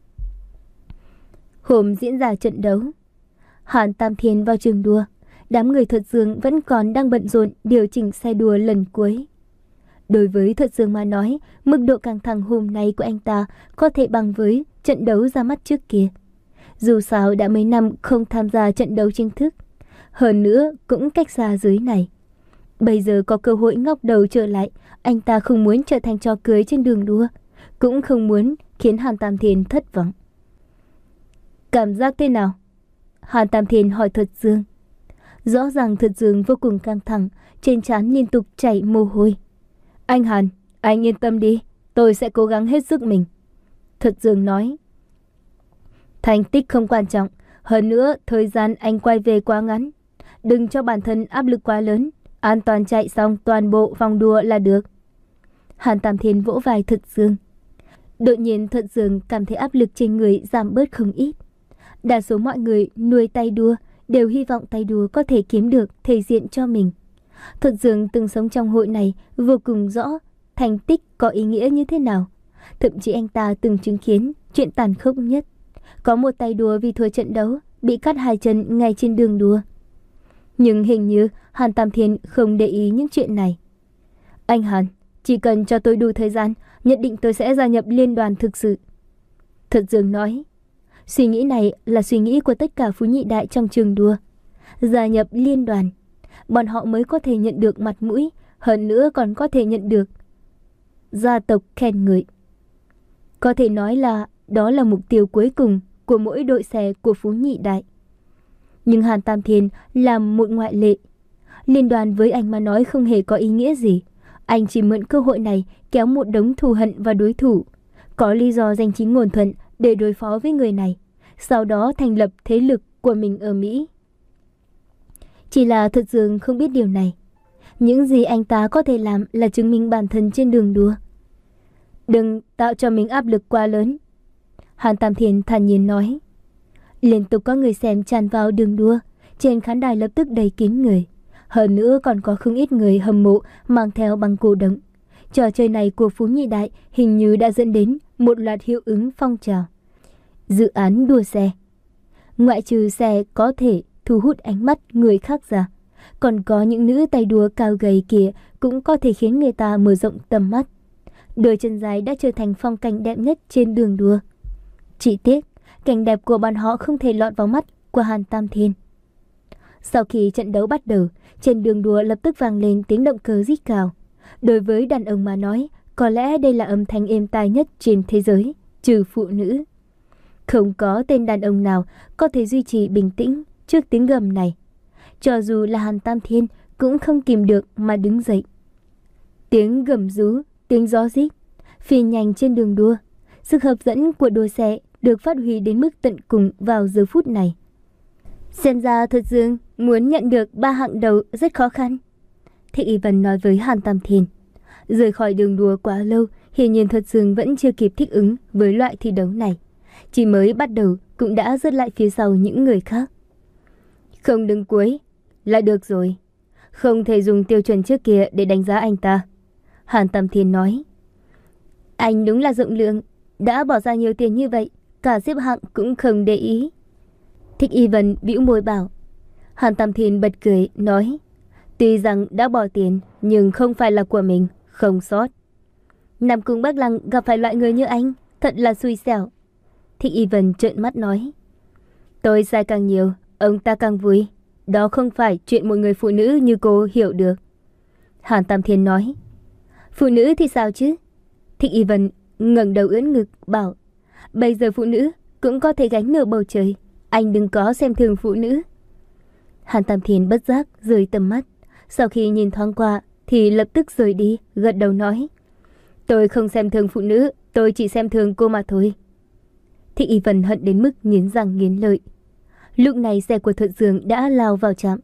Hôm diễn ra trận đấu, Hàn Tam Thiên vào trường đua, đám người Thuật Dương vẫn còn đang bận rộn điều chỉnh xe đua lần cuối. Đối với Thuật Dương mà nói, mức độ căng thẳng hôm nay của anh ta có thể bằng với trận đấu ra mắt trước kia. Dù sao đã mấy năm không tham gia trận đấu chính thức, hơn nữa cũng cách xa dưới này. Bây giờ có cơ hội ngóc đầu trở lại, anh ta không muốn trở thành trò cười trên đường đua, cũng không muốn khiến Hàn Tam Thiên thất vọng. Cảm giác thế nào? Hàn Tam Thiên hỏi Thuật Dương. Rõ ràng Thuật Dương vô cùng căng thẳng, trên trán liên tục chảy mồ hôi. Anh Hàn, anh yên tâm đi, tôi sẽ cố gắng hết sức mình. Thuật Dương nói. Thành tích không quan trọng, hơn nữa thời gian anh quay về quá ngắn. Đừng cho bản thân áp lực quá lớn, an toàn chạy xong toàn bộ vòng đua là được. Hàn Tam Thiên vỗ vai Thuật Dương. Đột nhiên Thuật Dương cảm thấy áp lực trên người giảm bớt không ít. Đa số mọi người nuôi tay đua đều hy vọng tay đua có thể kiếm được thể diện cho mình. Thuật Dương từng sống trong hội này vô cùng rõ thành tích có ý nghĩa như thế nào. Thậm chí anh ta từng chứng kiến chuyện tàn khốc nhất. Có một tay đua vì thua trận đấu bị cắt hai chân ngay trên đường đua. Nhưng hình như Hàn Tam Thiên không để ý những chuyện này. Anh Hàn, chỉ cần cho tôi đủ thời gian, nhất định tôi sẽ gia nhập liên đoàn thực sự. Thuật Dương nói. Suy nghĩ này là suy nghĩ của tất cả phú nhị đại trong trường đua. Gia nhập liên đoàn, bọn họ mới có thể nhận được mặt mũi, hơn nữa còn có thể nhận được gia tộc khen ngợi. Có thể nói là đó là mục tiêu cuối cùng của mỗi đội xe của Phú Nhị Đại. Nhưng Hàn Tam Thiên là một ngoại lệ. Liên đoàn với anh mà nói không hề có ý nghĩa gì. Anh chỉ mượn cơ hội này kéo một đống thù hận và đối thủ, có lý do danh chính ngôn thuận để đối phó với người này, sau đó thành lập thế lực của mình ở Mỹ. Chỉ là Thuật Dương không biết điều này. Những gì anh ta có thể làm là chứng minh bản thân trên đường đua. Đừng tạo cho mình áp lực quá lớn, Hàn Tam Thiên thản nhiên nói. Liên tục có người xem tràn vào đường đua, trên khán đài lập tức đầy kín người. Hơn nữa còn có không ít người hâm mộ mang theo băng cổ động. Trò chơi này của Phú Nhị Đại hình như đã dẫn đến một loạt hiệu ứng phong trào. Dự án đua xe. Ngoại trừ xe có thể thu hút ánh mắt người khác ra, còn có những nữ tay đua cao gầy kia cũng có thể khiến người ta mở rộng tầm mắt. Đôi chân dài đã trở thành phong cảnh đẹp nhất trên đường đua. Chỉ tiếc, cảnh đẹp của bọn họ không thể lọt vào mắt của Hàn Tam Thiên. Sau khi trận đấu bắt đầu, trên đường đua lập tức vang lên tiếng động cơ rít gào. Đối với đàn ông mà nói, có lẽ đây là âm thanh êm tai nhất trên thế giới, trừ phụ nữ. Không có tên đàn ông nào có thể duy trì bình tĩnh trước tiếng gầm này. Cho dù là Hàn Tam Thiên cũng không kìm được mà đứng dậy. Tiếng gầm rú, tiếng gió rít, phi nhanh trên đường đua. Sức hấp dẫn của đua xe được phát huy đến mức tận cùng vào giờ phút này. Xem ra Thuật Dương muốn nhận được ba hạng đầu rất khó khăn, Thích Y Vân nói với Hàn Tam Thiên. Rời khỏi đường đua quá lâu, hiển nhiên Thuật Dương vẫn chưa kịp thích ứng với loại thi đấu này. Chỉ mới bắt đầu cũng đã rớt lại phía sau những người khác. Không đứng cuối là được rồi. Không thể dùng tiêu chuẩn trước kia để đánh giá anh ta, Hàn Tam Thiên nói. Anh đúng là rộng lượng, đã bỏ ra nhiều tiền như vậy, cả xếp hạng cũng không để ý, Thích Y Vân bĩu môi bảo. Hàn Tam Thiên bật cười nói, tuy rằng đã bỏ tiền nhưng không phải là của mình, không sót. Nam Cung Bắc Lăng gặp phải loại người như anh thật là xui xẻo, Thích Y Vân trợn mắt nói. Tôi sai càng nhiều, ông ta càng vui. Đó không phải chuyện một người phụ nữ như cô hiểu được, Hàn Tam Thiên nói. Phụ nữ thì sao chứ? Thích Y Vân ngẩng đầu ưỡn ngực bảo, bây giờ phụ nữ cũng có thể gánh nửa bầu trời, anh đừng có xem thường phụ nữ. Hàn Tam Thiên bất giác rời tầm mắt, sau khi nhìn thoáng qua thì lập tức rời đi, gật đầu nói, tôi không xem thường phụ nữ, tôi chỉ xem thường cô mà thôi. Thích Y Vân hận đến mức nghiến răng nghiến lợi. Lúc này xe của Thuật Dương đã lao vào trạm,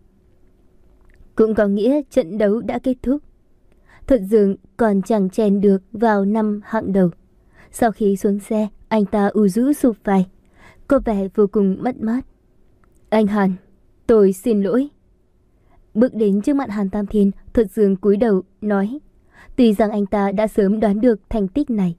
cũng có nghĩa trận đấu đã kết thúc. Thuật Dương còn chẳng chen được vào năm hạng đầu. Sau khi xuống xe, anh ta u rũ sụp vai, có vẻ vô cùng mất mát. Anh Hàn, tôi xin lỗi. Bước đến trước mặt Hàn Tam Thiên, Thuật Dương cúi đầu nói, tuy rằng anh ta đã sớm đoán được thành tích này,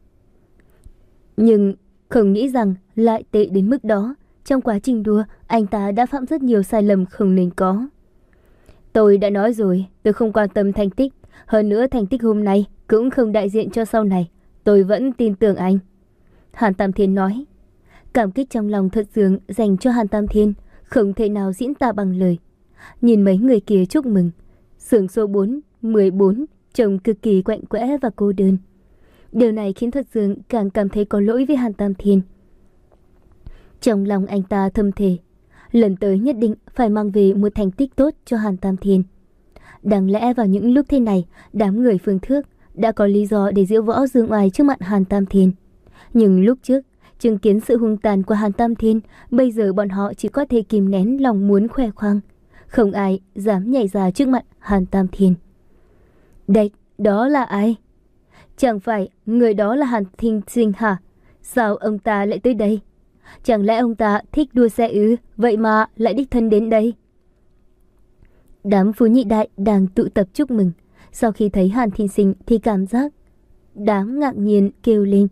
nhưng không nghĩ rằng lại tệ đến mức đó. Trong quá trình đua, anh ta đã phạm rất nhiều sai lầm không nên có. Tôi đã nói rồi, tôi không quan tâm thành tích. Hơn nữa thành tích hôm nay cũng không đại diện cho sau này. Tôi vẫn tin tưởng anh, Hàn Tam Thiên nói. Cảm kích trong lòng Thuật Dương dành cho Hàn Tam Thiên không thể nào diễn tả bằng lời. Nhìn mấy người kia chúc mừng, xưởng số bốn, mười bốn trông cực kỳ quạnh quẽ và cô đơn. Điều này khiến Thuật Dương càng cảm thấy có lỗi với Hàn Tam Thiên. Trong lòng anh ta thầm thề, lần tới nhất định phải mang về một thành tích tốt cho Hàn Tam Thiên. Đáng lẽ vào những lúc thế này, đám người Phương Thước đã có lý do để diễu võ dương oai trước mặt Hàn Tam Thiên. Nhưng lúc trước, chứng kiến sự hung tàn của Hàn Tam Thiên, bây giờ bọn họ chỉ có thể kìm nén lòng muốn khoe khoang. Không ai dám nhảy ra trước mặt Hàn Tam Thiên. Đấy, đó là ai? Chẳng phải người đó là Hàn Thiên Sinh hả? Sao ông ta lại tới đây? Chẳng lẽ ông ta thích đua xe ư? Vậy mà lại đích thân đến đây. Đám Phú Nhị Đại đang tụ tập chúc mừng. Sau khi thấy Hàn Thiên Sinh thì cảm giác đám ngạc nhiên kêu lên.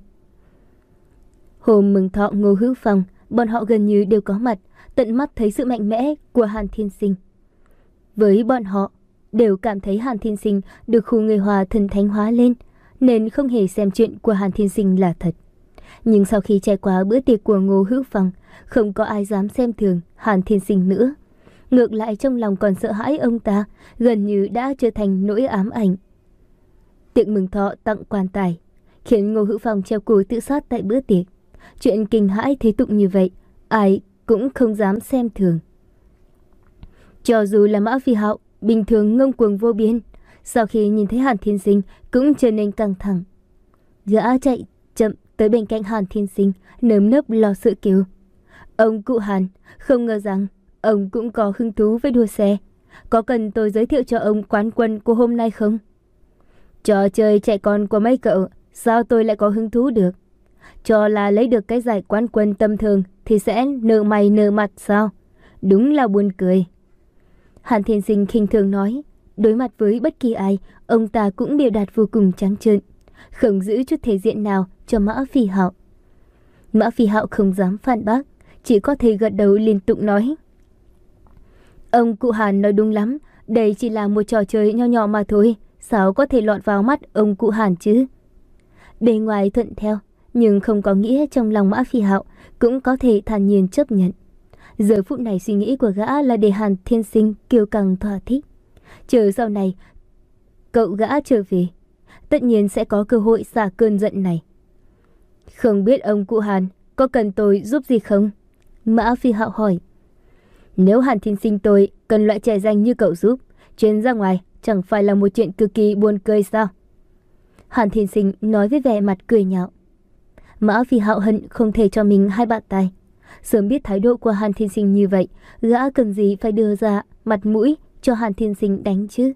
Hôm mừng thọ Ngô Hữu Phong, bọn họ gần như đều có mặt, tận mắt thấy sự mạnh mẽ của Hàn Thiên Sinh. Với bọn họ, đều cảm thấy Hàn Thiên Sinh được khu người Hòa thần thánh hóa lên, nên không hề xem chuyện của Hàn Thiên Sinh là thật. Nhưng sau khi trải qua bữa tiệc của Ngô Hữu Phong, không có ai dám xem thường Hàn Thiên Sinh nữa. Ngược lại trong lòng còn sợ hãi ông ta, gần như đã trở thành nỗi ám ảnh. Tiệc mừng thọ tặng quan tài khiến Ngô Hữu Phong treo cổ tự sát tại bữa tiệc. Chuyện kinh hãi thế tục như vậy, ai cũng không dám xem thường. Cho dù là Mã Phi Hạo bình thường ngông cuồng vô biên, sau khi nhìn thấy Hàn Thiên Sinh cũng trở nên căng thẳng. Gã chạy chậm tới bên cạnh Hàn Thiên Sinh, nơm nớp lo sợ kêu: Ông cụ Hàn, không ngờ rằng ông cũng có hứng thú với đua xe. Có cần tôi giới thiệu cho ông quán quân của hôm nay không? Trò chơi trẻ con của mấy cậu, sao tôi lại có hứng thú được? Cho là lấy được cái giải quán quân tầm thường thì sẽ nở mày nở mặt sao? Đúng là buồn cười. Hàn Thiên Sinh khinh thường nói. Đối mặt với bất kỳ ai, ông ta cũng biểu đạt vô cùng trắng trợn, không giữ chút thể diện nào cho Mã Phi Hạo. Mã Phi Hạo không dám phản bác, chỉ có thể gật đầu liên tục nói: Ông cụ Hàn nói đúng lắm, đây chỉ là một trò chơi nho nhỏ mà thôi, sao có thể lọt vào mắt ông cụ Hàn chứ? Bề ngoài thuận theo, nhưng không có nghĩa trong lòng Mã Phi Hạo cũng có thể thản nhiên chấp nhận. Giờ phút này suy nghĩ của gã là để Hàn Thiên Sinh kiêu căng thỏa thích. Chờ sau này cậu gã trở về, tất nhiên sẽ có cơ hội xả cơn giận này. Không biết ông cụ Hàn có cần tôi giúp gì không? Mã Phi Hạo hỏi. Nếu Hàn Thiên Sinh tôi cần loại trẻ danh như cậu giúp, chuyến ra ngoài chẳng phải là một chuyện cực kỳ buồn cười sao? Hàn Thiên Sinh nói với vẻ mặt cười nhạo. Mã Phi Hạo hận không thể cho mình hai bàn tay. Sớm biết thái độ của Hàn Thiên Sinh như vậy, gã cần gì phải đưa ra mặt mũi cho Hàn Thiên Sinh đánh chứ?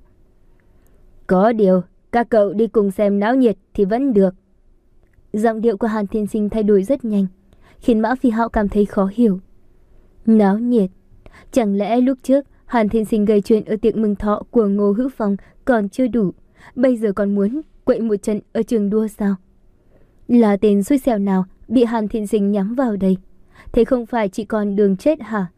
Có điều, các cậu đi cùng xem náo nhiệt thì vẫn được. Giọng điệu của Hàn Thiên Sinh thay đổi rất nhanh, khiến Mã Phi Hạo cảm thấy khó hiểu. Náo nhiệt? Chẳng lẽ lúc trước Hàn Thiên Sinh gây chuyện ở tiệc mừng thọ của Ngô Hữu Phong còn chưa đủ, bây giờ còn muốn quậy một trận ở trường đua sao? Là tên xui xẻo nào bị Hàn Thiên Sinh nhắm vào đây? Thế không phải chỉ còn đường chết hả?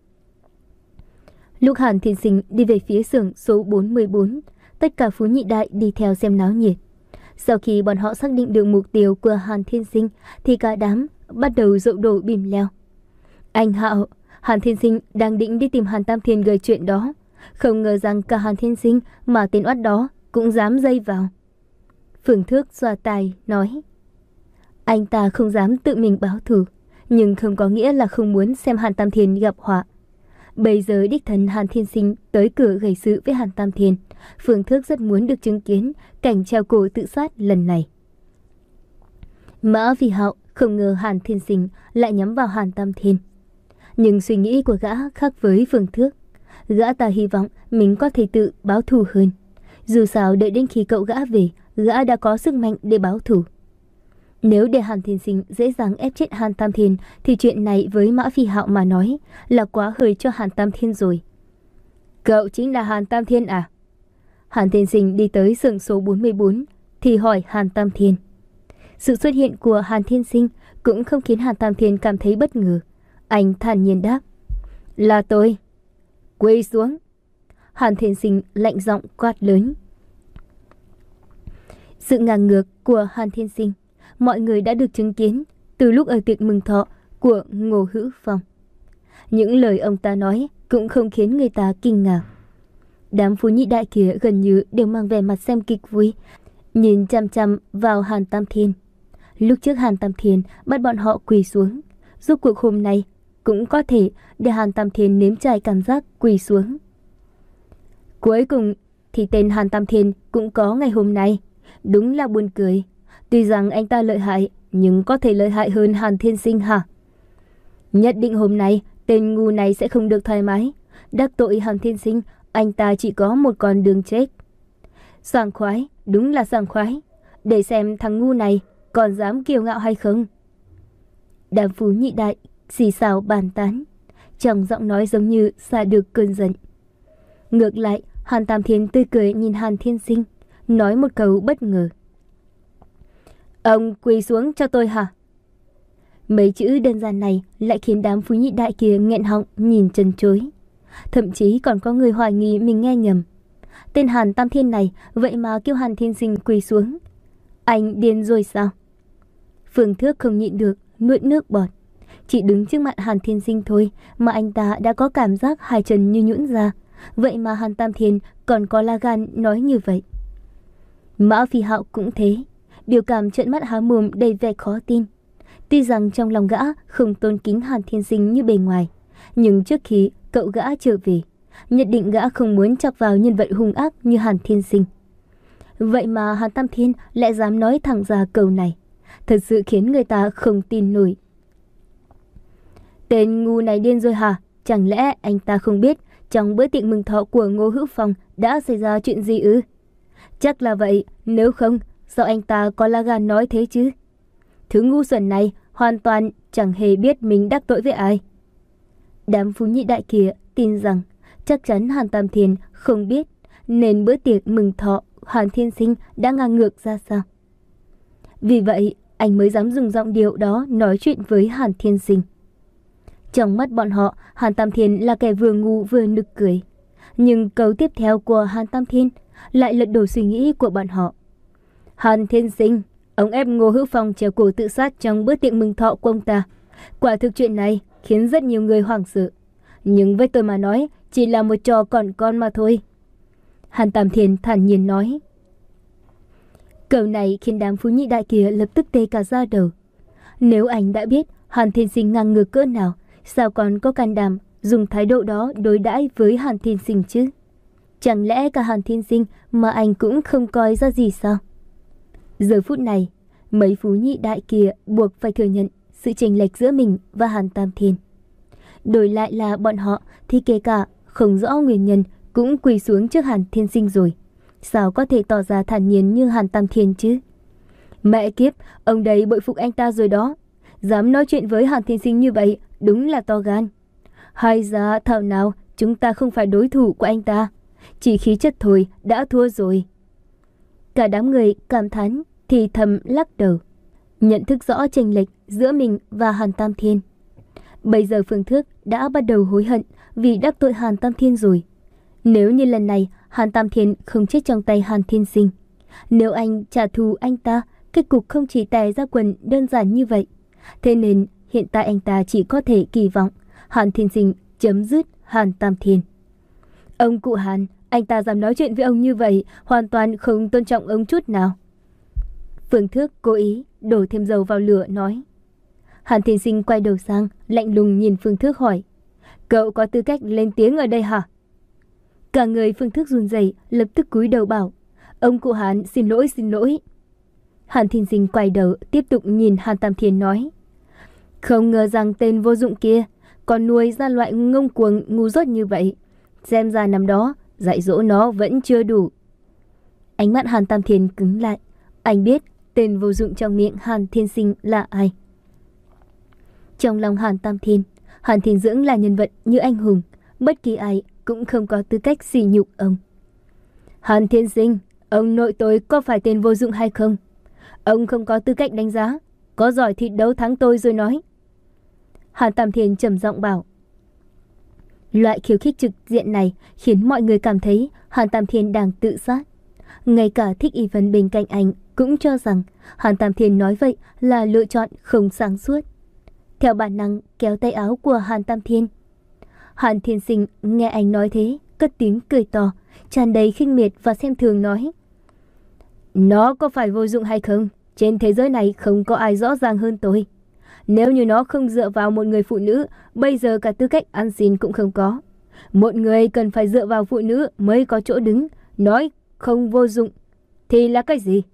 Lúc Hàn Thiên Sinh đi về phía xưởng số bốn mươi bốn, tất cả phú nhị đại đi theo xem náo nhiệt. Sau khi bọn họ xác định được mục tiêu của Hàn Thiên Sinh thì cả đám bắt đầu dậu đổ bìm leo. Anh Hạo, Hàn Thiên Sinh đang định đi tìm Hàn Tam Thiên gây chuyện đó. Không ngờ rằng cả Hàn Thiên Sinh mà tên oát đó cũng dám dây vào. Phương Thước xoa tai nói. Anh ta không dám tự mình báo thù, nhưng không có nghĩa là không muốn xem Hàn Tam Thiên gặp họa. Bây giờ đích thân Hàn Thiên Sinh tới cửa gây sự với Hàn Tam Thiên, Phương Thước rất muốn được chứng kiến cảnh treo cổ tự sát lần này. Mã Phi Hạo không ngờ Hàn Thiên Sinh lại nhắm vào Hàn Tam Thiên. Nhưng suy nghĩ của gã khác với Phương Thước. Gã ta hy vọng mình có thể tự báo thù hơn. Dù sao đợi đến khi cậu gã về, gã đã có sức mạnh để báo thù. Nếu để Hàn Thiên Sinh dễ dàng ép chết Hàn Tam Thiên thì chuyện này với Mã Phi Hạo mà nói là quá hơi cho Hàn Tam Thiên rồi. Cậu chính là Hàn Tam Thiên à? Hàn Thiên Sinh đi tới xưởng số bốn mươi bốn thì hỏi Hàn Tam Thiên. Sự xuất hiện của Hàn Thiên Sinh cũng không khiến Hàn Tam Thiên cảm thấy bất ngờ. Anh thản nhiên đáp. Là tôi. Quỳ xuống. Hàn Thiên Sinh lạnh giọng quát lớn. Sự ngang ngược của Hàn Thiên Sinh mọi người đã được chứng kiến từ lúc ở tiệc mừng thọ của Ngô Hữu Phong. Những lời ông ta nói cũng không khiến người ta kinh ngạc. Đám phú nhị đại kia gần như đều mang vẻ mặt xem kịch vui, nhìn chăm chăm vào Hàn Tam Thiên. Lúc trước Hàn Tam Thiên bắt bọn họ quỳ xuống, giúp cuộc hôm nay cũng có thể để Hàn Tam Thiên nếm trải cảm giác quỳ xuống. Cuối cùng thì tên Hàn Tam Thiên cũng có ngày hôm nay. Đúng là buồn cười. Tuy rằng anh ta lợi hại, nhưng có thể lợi hại hơn Hàn Thiên Sinh hả? Nhất định hôm nay tên ngu này sẽ không được thoải mái. Đắc tội Hàn Thiên Sinh, anh ta chỉ có một con đường chết. Sảng khoái, đúng là sảng khoái. Để xem thằng ngu này còn dám kiêu ngạo hay không. Đám phú nhị đại xì xào bàn tán, trong giọng nói giống như xả được cơn giận. Ngược lại, Hàn Tam Thiên tươi cười nhìn Hàn Thiên Sinh, nói một câu bất ngờ. Ông quỳ xuống cho tôi hả? Mấy chữ đơn giản này lại khiến đám phú nhị đại kia nghẹn họng nhìn chân chối. Thậm chí còn có người hoài nghi mình nghe nhầm. Tên Hàn Tam Thiên này vậy mà kêu Hàn Thiên Sinh quỳ xuống. Anh điên rồi sao? Phương Thước không nhịn được, nuốt nước bọt. Chỉ đứng trước mặt Hàn Thiên Sinh thôi mà anh ta đã có cảm giác hai chân như nhũn ra. Vậy mà Hàn Tam Thiên còn có la gan nói như vậy. Mã Phi Hạo cũng thế, biểu cảm trợn mắt há mồm đầy vẻ khó tin. Tuy rằng trong lòng gã không tôn kính Hàn Thiên Sinh như bề ngoài, nhưng trước khi cậu gã trở về, nhất định gã không muốn chọc vào nhân vật hung ác như Hàn Thiên Sinh. Vậy mà Hàn Tam Thiên lại dám nói thẳng ra câu này, thật sự khiến người ta không tin nổi. Tên ngu này điên rồi hả? Chẳng lẽ anh ta không biết trong bữa tiệc mừng thọ của Ngô Hữu Phong đã xảy ra chuyện gì ư? Chắc là vậy, nếu không, sao anh ta có lá gan nói thế chứ? Thứ ngu xuẩn này hoàn toàn chẳng hề biết mình đắc tội với ai. Đám phú nhị đại kia tin rằng chắc chắn Hàn Tam Thiên không biết, nên bữa tiệc mừng thọ Hàn Thiên Sinh đã ngang ngược ra sao. Vì vậy, anh mới dám dùng giọng điệu đó nói chuyện với Hàn Thiên Sinh. Trong mắt bọn họ, Hàn Tam Thiên là kẻ vừa ngu vừa nực cười. Nhưng câu tiếp theo của Hàn Tam Thiên lại lật đổ suy nghĩ của bọn họ. Hàn Thiên Sinh, ông ép Ngô Hữu Phong treo cổ tự sát trong bữa tiệc mừng thọ của ông ta. Quả thực chuyện này khiến rất nhiều người hoảng sợ. Nhưng với tôi mà nói, chỉ là một trò còn con mà thôi. Hàn Tam Thiên thản nhiên nói. Câu này khiến đám phú nhị đại kia lập tức tê cả da đầu. Nếu anh đã biết Hàn Thiên Sinh ngang ngược cỡ nào, sao còn có can đảm dùng thái độ đó đối đãi với Hàn Thiên Sinh chứ? Chẳng lẽ cả Hàn Thiên Sinh mà anh cũng không coi ra gì sao? Giờ phút này, mấy phú nhị đại kia buộc phải thừa nhận sự chênh lệch giữa mình và Hàn Tam Thiên. Đổi lại là bọn họ thì kể cả không rõ nguyên nhân cũng quỳ xuống trước Hàn Thiên Sinh rồi. Sao có thể tỏ ra thản nhiên như Hàn Tam Thiên chứ? Mẹ kiếp, ông đấy bội phục anh ta rồi đó. Dám nói chuyện với Hàn Thiên Sinh như vậy, đúng là to gan. Hay ra thảo nào chúng ta không phải đối thủ của anh ta. Chỉ khí chất thôi đã thua rồi. Cả đám người cảm thán thì thầm lắc đầu, nhận thức rõ chênh lệch giữa mình và Hàn Tam Thiên. Bây giờ Phương Thước đã bắt đầu hối hận vì đắc tội Hàn Tam Thiên rồi. Nếu như lần này Hàn Tam Thiên không chết trong tay Hàn Thiên Sinh, nếu anh trả thù anh ta, kết cục không chỉ tè ra quần đơn giản như vậy. Thế nên hiện tại anh ta chỉ có thể kỳ vọng Hàn Thiên Sinh chấm dứt Hàn Tam Thiên. Ông cụ Hàn, anh ta dám nói chuyện với ông như vậy, hoàn toàn không tôn trọng ông chút nào. Phương Thước cố ý đổ thêm dầu vào lửa nói. Hàn Thiên Sinh quay đầu sang, lạnh lùng nhìn Phương Thước hỏi, cậu có tư cách lên tiếng ở đây hả? Cả người Phương Thước run rẩy, lập tức cúi đầu bảo, ông cụ Hàn xin lỗi xin lỗi. Hàn Thiên Sinh quay đầu tiếp tục nhìn Hàn Tam Thiên nói, không ngờ rằng tên vô dụng kia còn nuôi ra loại ngông cuồng ngu dốt như vậy. Xem ra năm đó dạy dỗ nó vẫn chưa đủ. Ánh mắt Hàn Tam Thiên cứng lại. Anh biết tên vô dụng trong miệng Hàn Thiên Sinh là ai. Trong lòng Hàn Tam Thiên, Hàn Thiên Dưỡng là nhân vật như anh hùng, bất kỳ ai cũng không có tư cách sỉ nhục ông. Hàn Thiên Sinh, ông nội tôi có phải tên vô dụng hay không? Ông không có tư cách đánh giá, có giỏi thì đấu thắng tôi rồi nói. Hàn Tam Thiên trầm giọng bảo. Loại khiêu khích trực diện này khiến mọi người cảm thấy Hàn Tam Thiên đang tự sát. Ngay cả Thích Y Vân bên cạnh anh cũng cho rằng Hàn Tam Thiên nói vậy là lựa chọn không sáng suốt. Theo bản năng kéo tay áo của Hàn Tam Thiên. Hàn Thiên Sinh nghe anh nói thế, cất tiếng cười to, tràn đầy khinh miệt và xem thường nói. Nó có phải vô dụng hay không? Trên thế giới này không có ai rõ ràng hơn tôi. Nếu như nó không dựa vào một người phụ nữ, bây giờ cả tư cách ăn xin cũng không có. Một người cần phải dựa vào phụ nữ mới có chỗ đứng, nói không vô dụng thì là cái gì?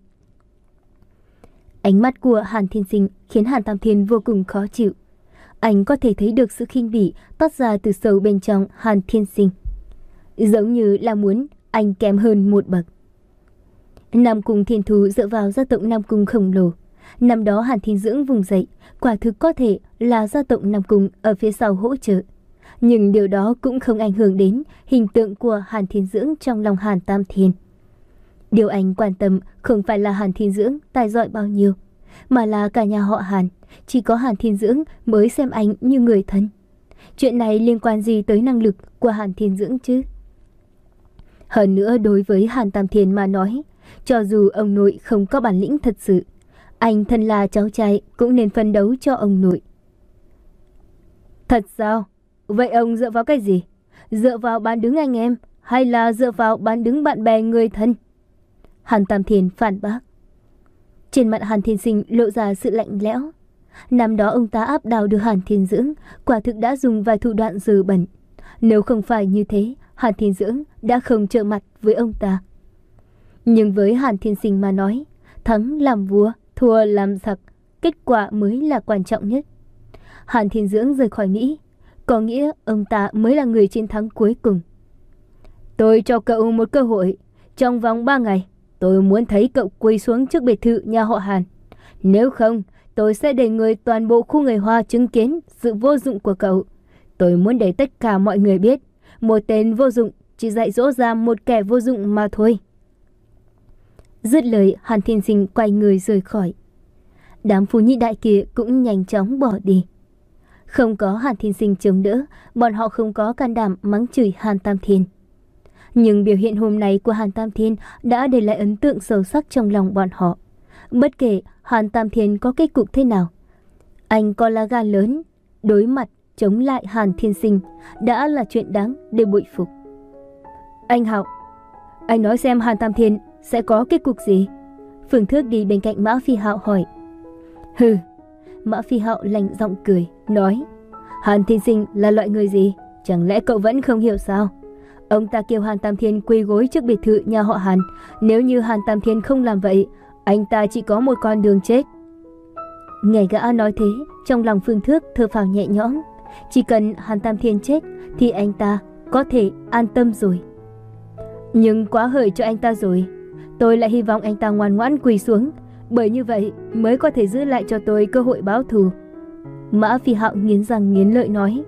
Ánh mắt của Hàn Thiên Sinh khiến Hàn Tam Thiên vô cùng khó chịu. Anh có thể thấy được sự khinh bỉ toát ra từ sâu bên trong Hàn Thiên Sinh, giống như là muốn anh kém hơn một bậc. Nam Cung Thiên Thù dựa vào gia tộc Nam Cung khổng lồ. Năm đó Hàn Thiên Dưỡng vùng dậy, quả thực có thể là gia tộc Nam Cung ở phía sau hỗ trợ. Nhưng điều đó cũng không ảnh hưởng đến hình tượng của Hàn Thiên Dưỡng trong lòng Hàn Tam Thiên. Điều anh quan tâm không phải là Hàn Thiên Dưỡng tài giỏi bao nhiêu, mà là cả nhà họ Hàn. Chỉ có Hàn Thiên Dưỡng mới xem anh như người thân. Chuyện này liên quan gì tới năng lực của Hàn Thiên Dưỡng chứ? Hơn nữa đối với Hàn Tam Thiên mà nói, cho dù ông nội không có bản lĩnh thật sự, anh thân là cháu trai cũng nên phấn đấu cho ông nội. Thật sao? Vậy ông dựa vào cái gì? Dựa vào bán đứng anh em hay là dựa vào bán đứng bạn bè người thân? Hàn Tam Thiên phản bác. Trên mặt Hàn Thiên Sinh lộ ra sự lạnh lẽo. Năm đó ông ta áp đảo được Hàn Thiên Dưỡng, quả thực đã dùng vài thủ đoạn dơ bẩn. Nếu không phải như thế, Hàn Thiên Dưỡng đã không trợ mặt với ông ta. Nhưng với Hàn Thiên Sinh mà nói, thắng làm vua, thua làm giặc, kết quả mới là quan trọng nhất. Hàn Thiên Dưỡng rời khỏi Mỹ, có nghĩa ông ta mới là người chiến thắng cuối cùng. Tôi cho cậu một cơ hội, trong vòng ba ngày, tôi muốn thấy cậu quỳ xuống trước biệt thự nhà họ Hàn. Nếu không, tôi sẽ để người toàn bộ khu người Hoa chứng kiến sự vô dụng của cậu. Tôi muốn để tất cả mọi người biết, một tên vô dụng chỉ dạy dỗ ra một kẻ vô dụng mà thôi. Dứt lời, Hàn Thiên Sinh quay người rời khỏi. Đám phu nhị đại kia cũng nhanh chóng bỏ đi. Không có Hàn Thiên Sinh chống đỡ, bọn họ không có can đảm mắng chửi Hàn Tam Thiên. Nhưng biểu hiện hôm nay của Hàn Tam Thiên đã để lại ấn tượng sâu sắc trong lòng bọn họ. Bất kể Hàn Tam Thiên có kết cục thế nào, anh có lá gan lớn, đối mặt chống lại Hàn Thiên Sinh đã là chuyện đáng để bội phục. Anh Hạo, anh nói xem Hàn Tam Thiên sẽ có kết cục gì? Phương Thước đi bên cạnh Mã Phi Hạo hỏi. Hừ, Mã Phi Hạo lạnh giọng cười, nói, Hàn Thiên Sinh là loại người gì? Chẳng lẽ cậu vẫn không hiểu sao? Ông ta kêu Hàn Tam Thiên quỳ gối trước biệt thự nhà họ Hàn. Nếu như Hàn Tam Thiên không làm vậy, anh ta chỉ có một con đường chết. Nghe gã nói thế, trong lòng Phương Thước thở phào nhẹ nhõm. Chỉ cần Hàn Tam Thiên chết thì anh ta có thể an tâm rồi. Nhưng quá hời cho anh ta rồi. Tôi lại hy vọng anh ta ngoan ngoãn quỳ xuống, bởi như vậy mới có thể giữ lại cho tôi cơ hội báo thù. Mã Phi Hạo nghiến răng nghiến lợi nói.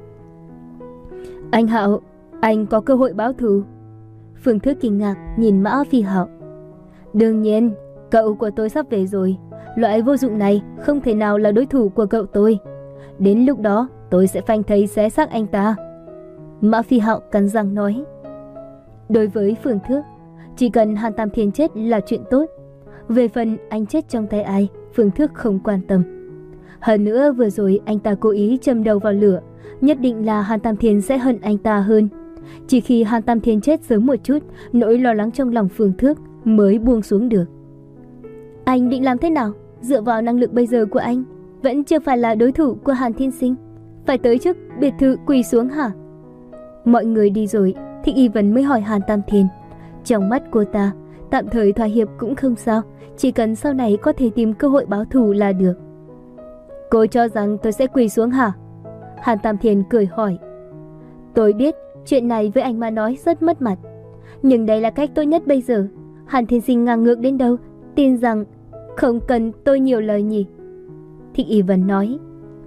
Anh Hạo, anh có cơ hội báo thù? Phương Thước kinh ngạc nhìn Mã Phi Hạo. Đương nhiên, cậu của tôi sắp về rồi. Loại vô dụng này không thể nào là đối thủ của cậu tôi. Đến lúc đó tôi sẽ phanh thây xé xác anh ta. Mã Phi Hạo cắn răng nói. Đối với Phương Thước, chỉ cần Hàn Tam Thiên chết là chuyện tốt. Về phần anh chết trong tay ai, Phương Thước không quan tâm. Hơn nữa vừa rồi anh ta cố ý châm đầu vào lửa, nhất định là Hàn Tam Thiên sẽ hận anh ta hơn. Chỉ khi Hàn Tam Thiên chết sớm một chút, nỗi lo lắng trong lòng Phương Thước mới buông xuống được. Anh định làm thế nào? Dựa vào năng lực bây giờ của anh, vẫn chưa phải là đối thủ của Hàn Thiên Sinh. Phải tới trước biệt thự quỳ xuống hả? Mọi người đi rồi, Thích Y Vân mới hỏi Hàn Tam Thiên. Trong mắt cô ta, tạm thời thỏa hiệp cũng không sao, chỉ cần sau này có thể tìm cơ hội báo thù là được. Cô cho rằng tôi sẽ quỳ xuống hả? Hàn Tam Thiên cười hỏi. Tôi biết chuyện này với anh mà nói rất mất mặt, nhưng đây là cách tốt nhất bây giờ. Hàn Thiên Sinh ngang ngược đến đâu, tin rằng không cần tôi nhiều lời nhỉ? Thích Y Vân nói.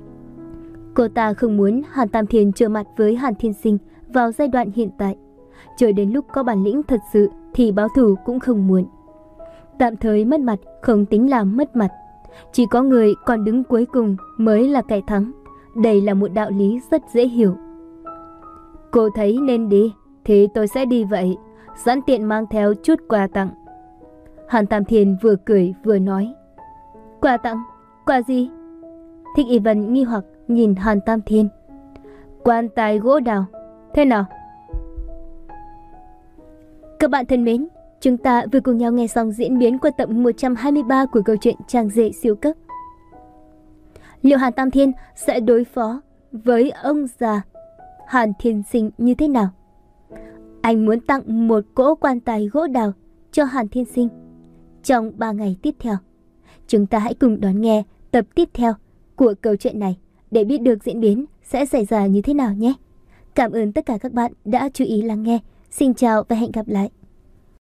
Cô ta không muốn Hàn Tam Thiên trở mặt với Hàn Thiên Sinh vào giai đoạn hiện tại. Chờ đến lúc có bản lĩnh thật sự thì báo thù cũng không muộn. Tạm thời mất mặt không tính là mất mặt. Chỉ có người còn đứng cuối cùng mới là kẻ thắng. Đây là một đạo lý rất dễ hiểu. Cô thấy nên đi thì tôi sẽ đi vậy, sẵn tiện mang theo chút quà tặng. Hàn Tam Thiên vừa cười vừa nói. Quà tặng? Quà gì? Thích Y Vân nghi hoặc nhìn Hàn Tam Thiên. Quan tài gỗ đào. Thế nào? Các bạn thân mến, chúng ta vừa cùng nhau nghe xong diễn biến của tập một trăm hai mươi ba của câu chuyện Chàng Rể Siêu Cấp. Liệu Hàn Tam Thiên sẽ đối phó với ông già Hàn Thiên Sinh như thế nào? Anh muốn tặng một cỗ quan tài gỗ đào cho Hàn Thiên Sinh trong ba ngày tiếp theo. Chúng ta hãy cùng đón nghe tập tiếp theo của câu chuyện này để biết được diễn biến sẽ xảy ra như thế nào nhé. Cảm ơn tất cả các bạn đã chú ý lắng nghe. Xin chào và hẹn gặp lại.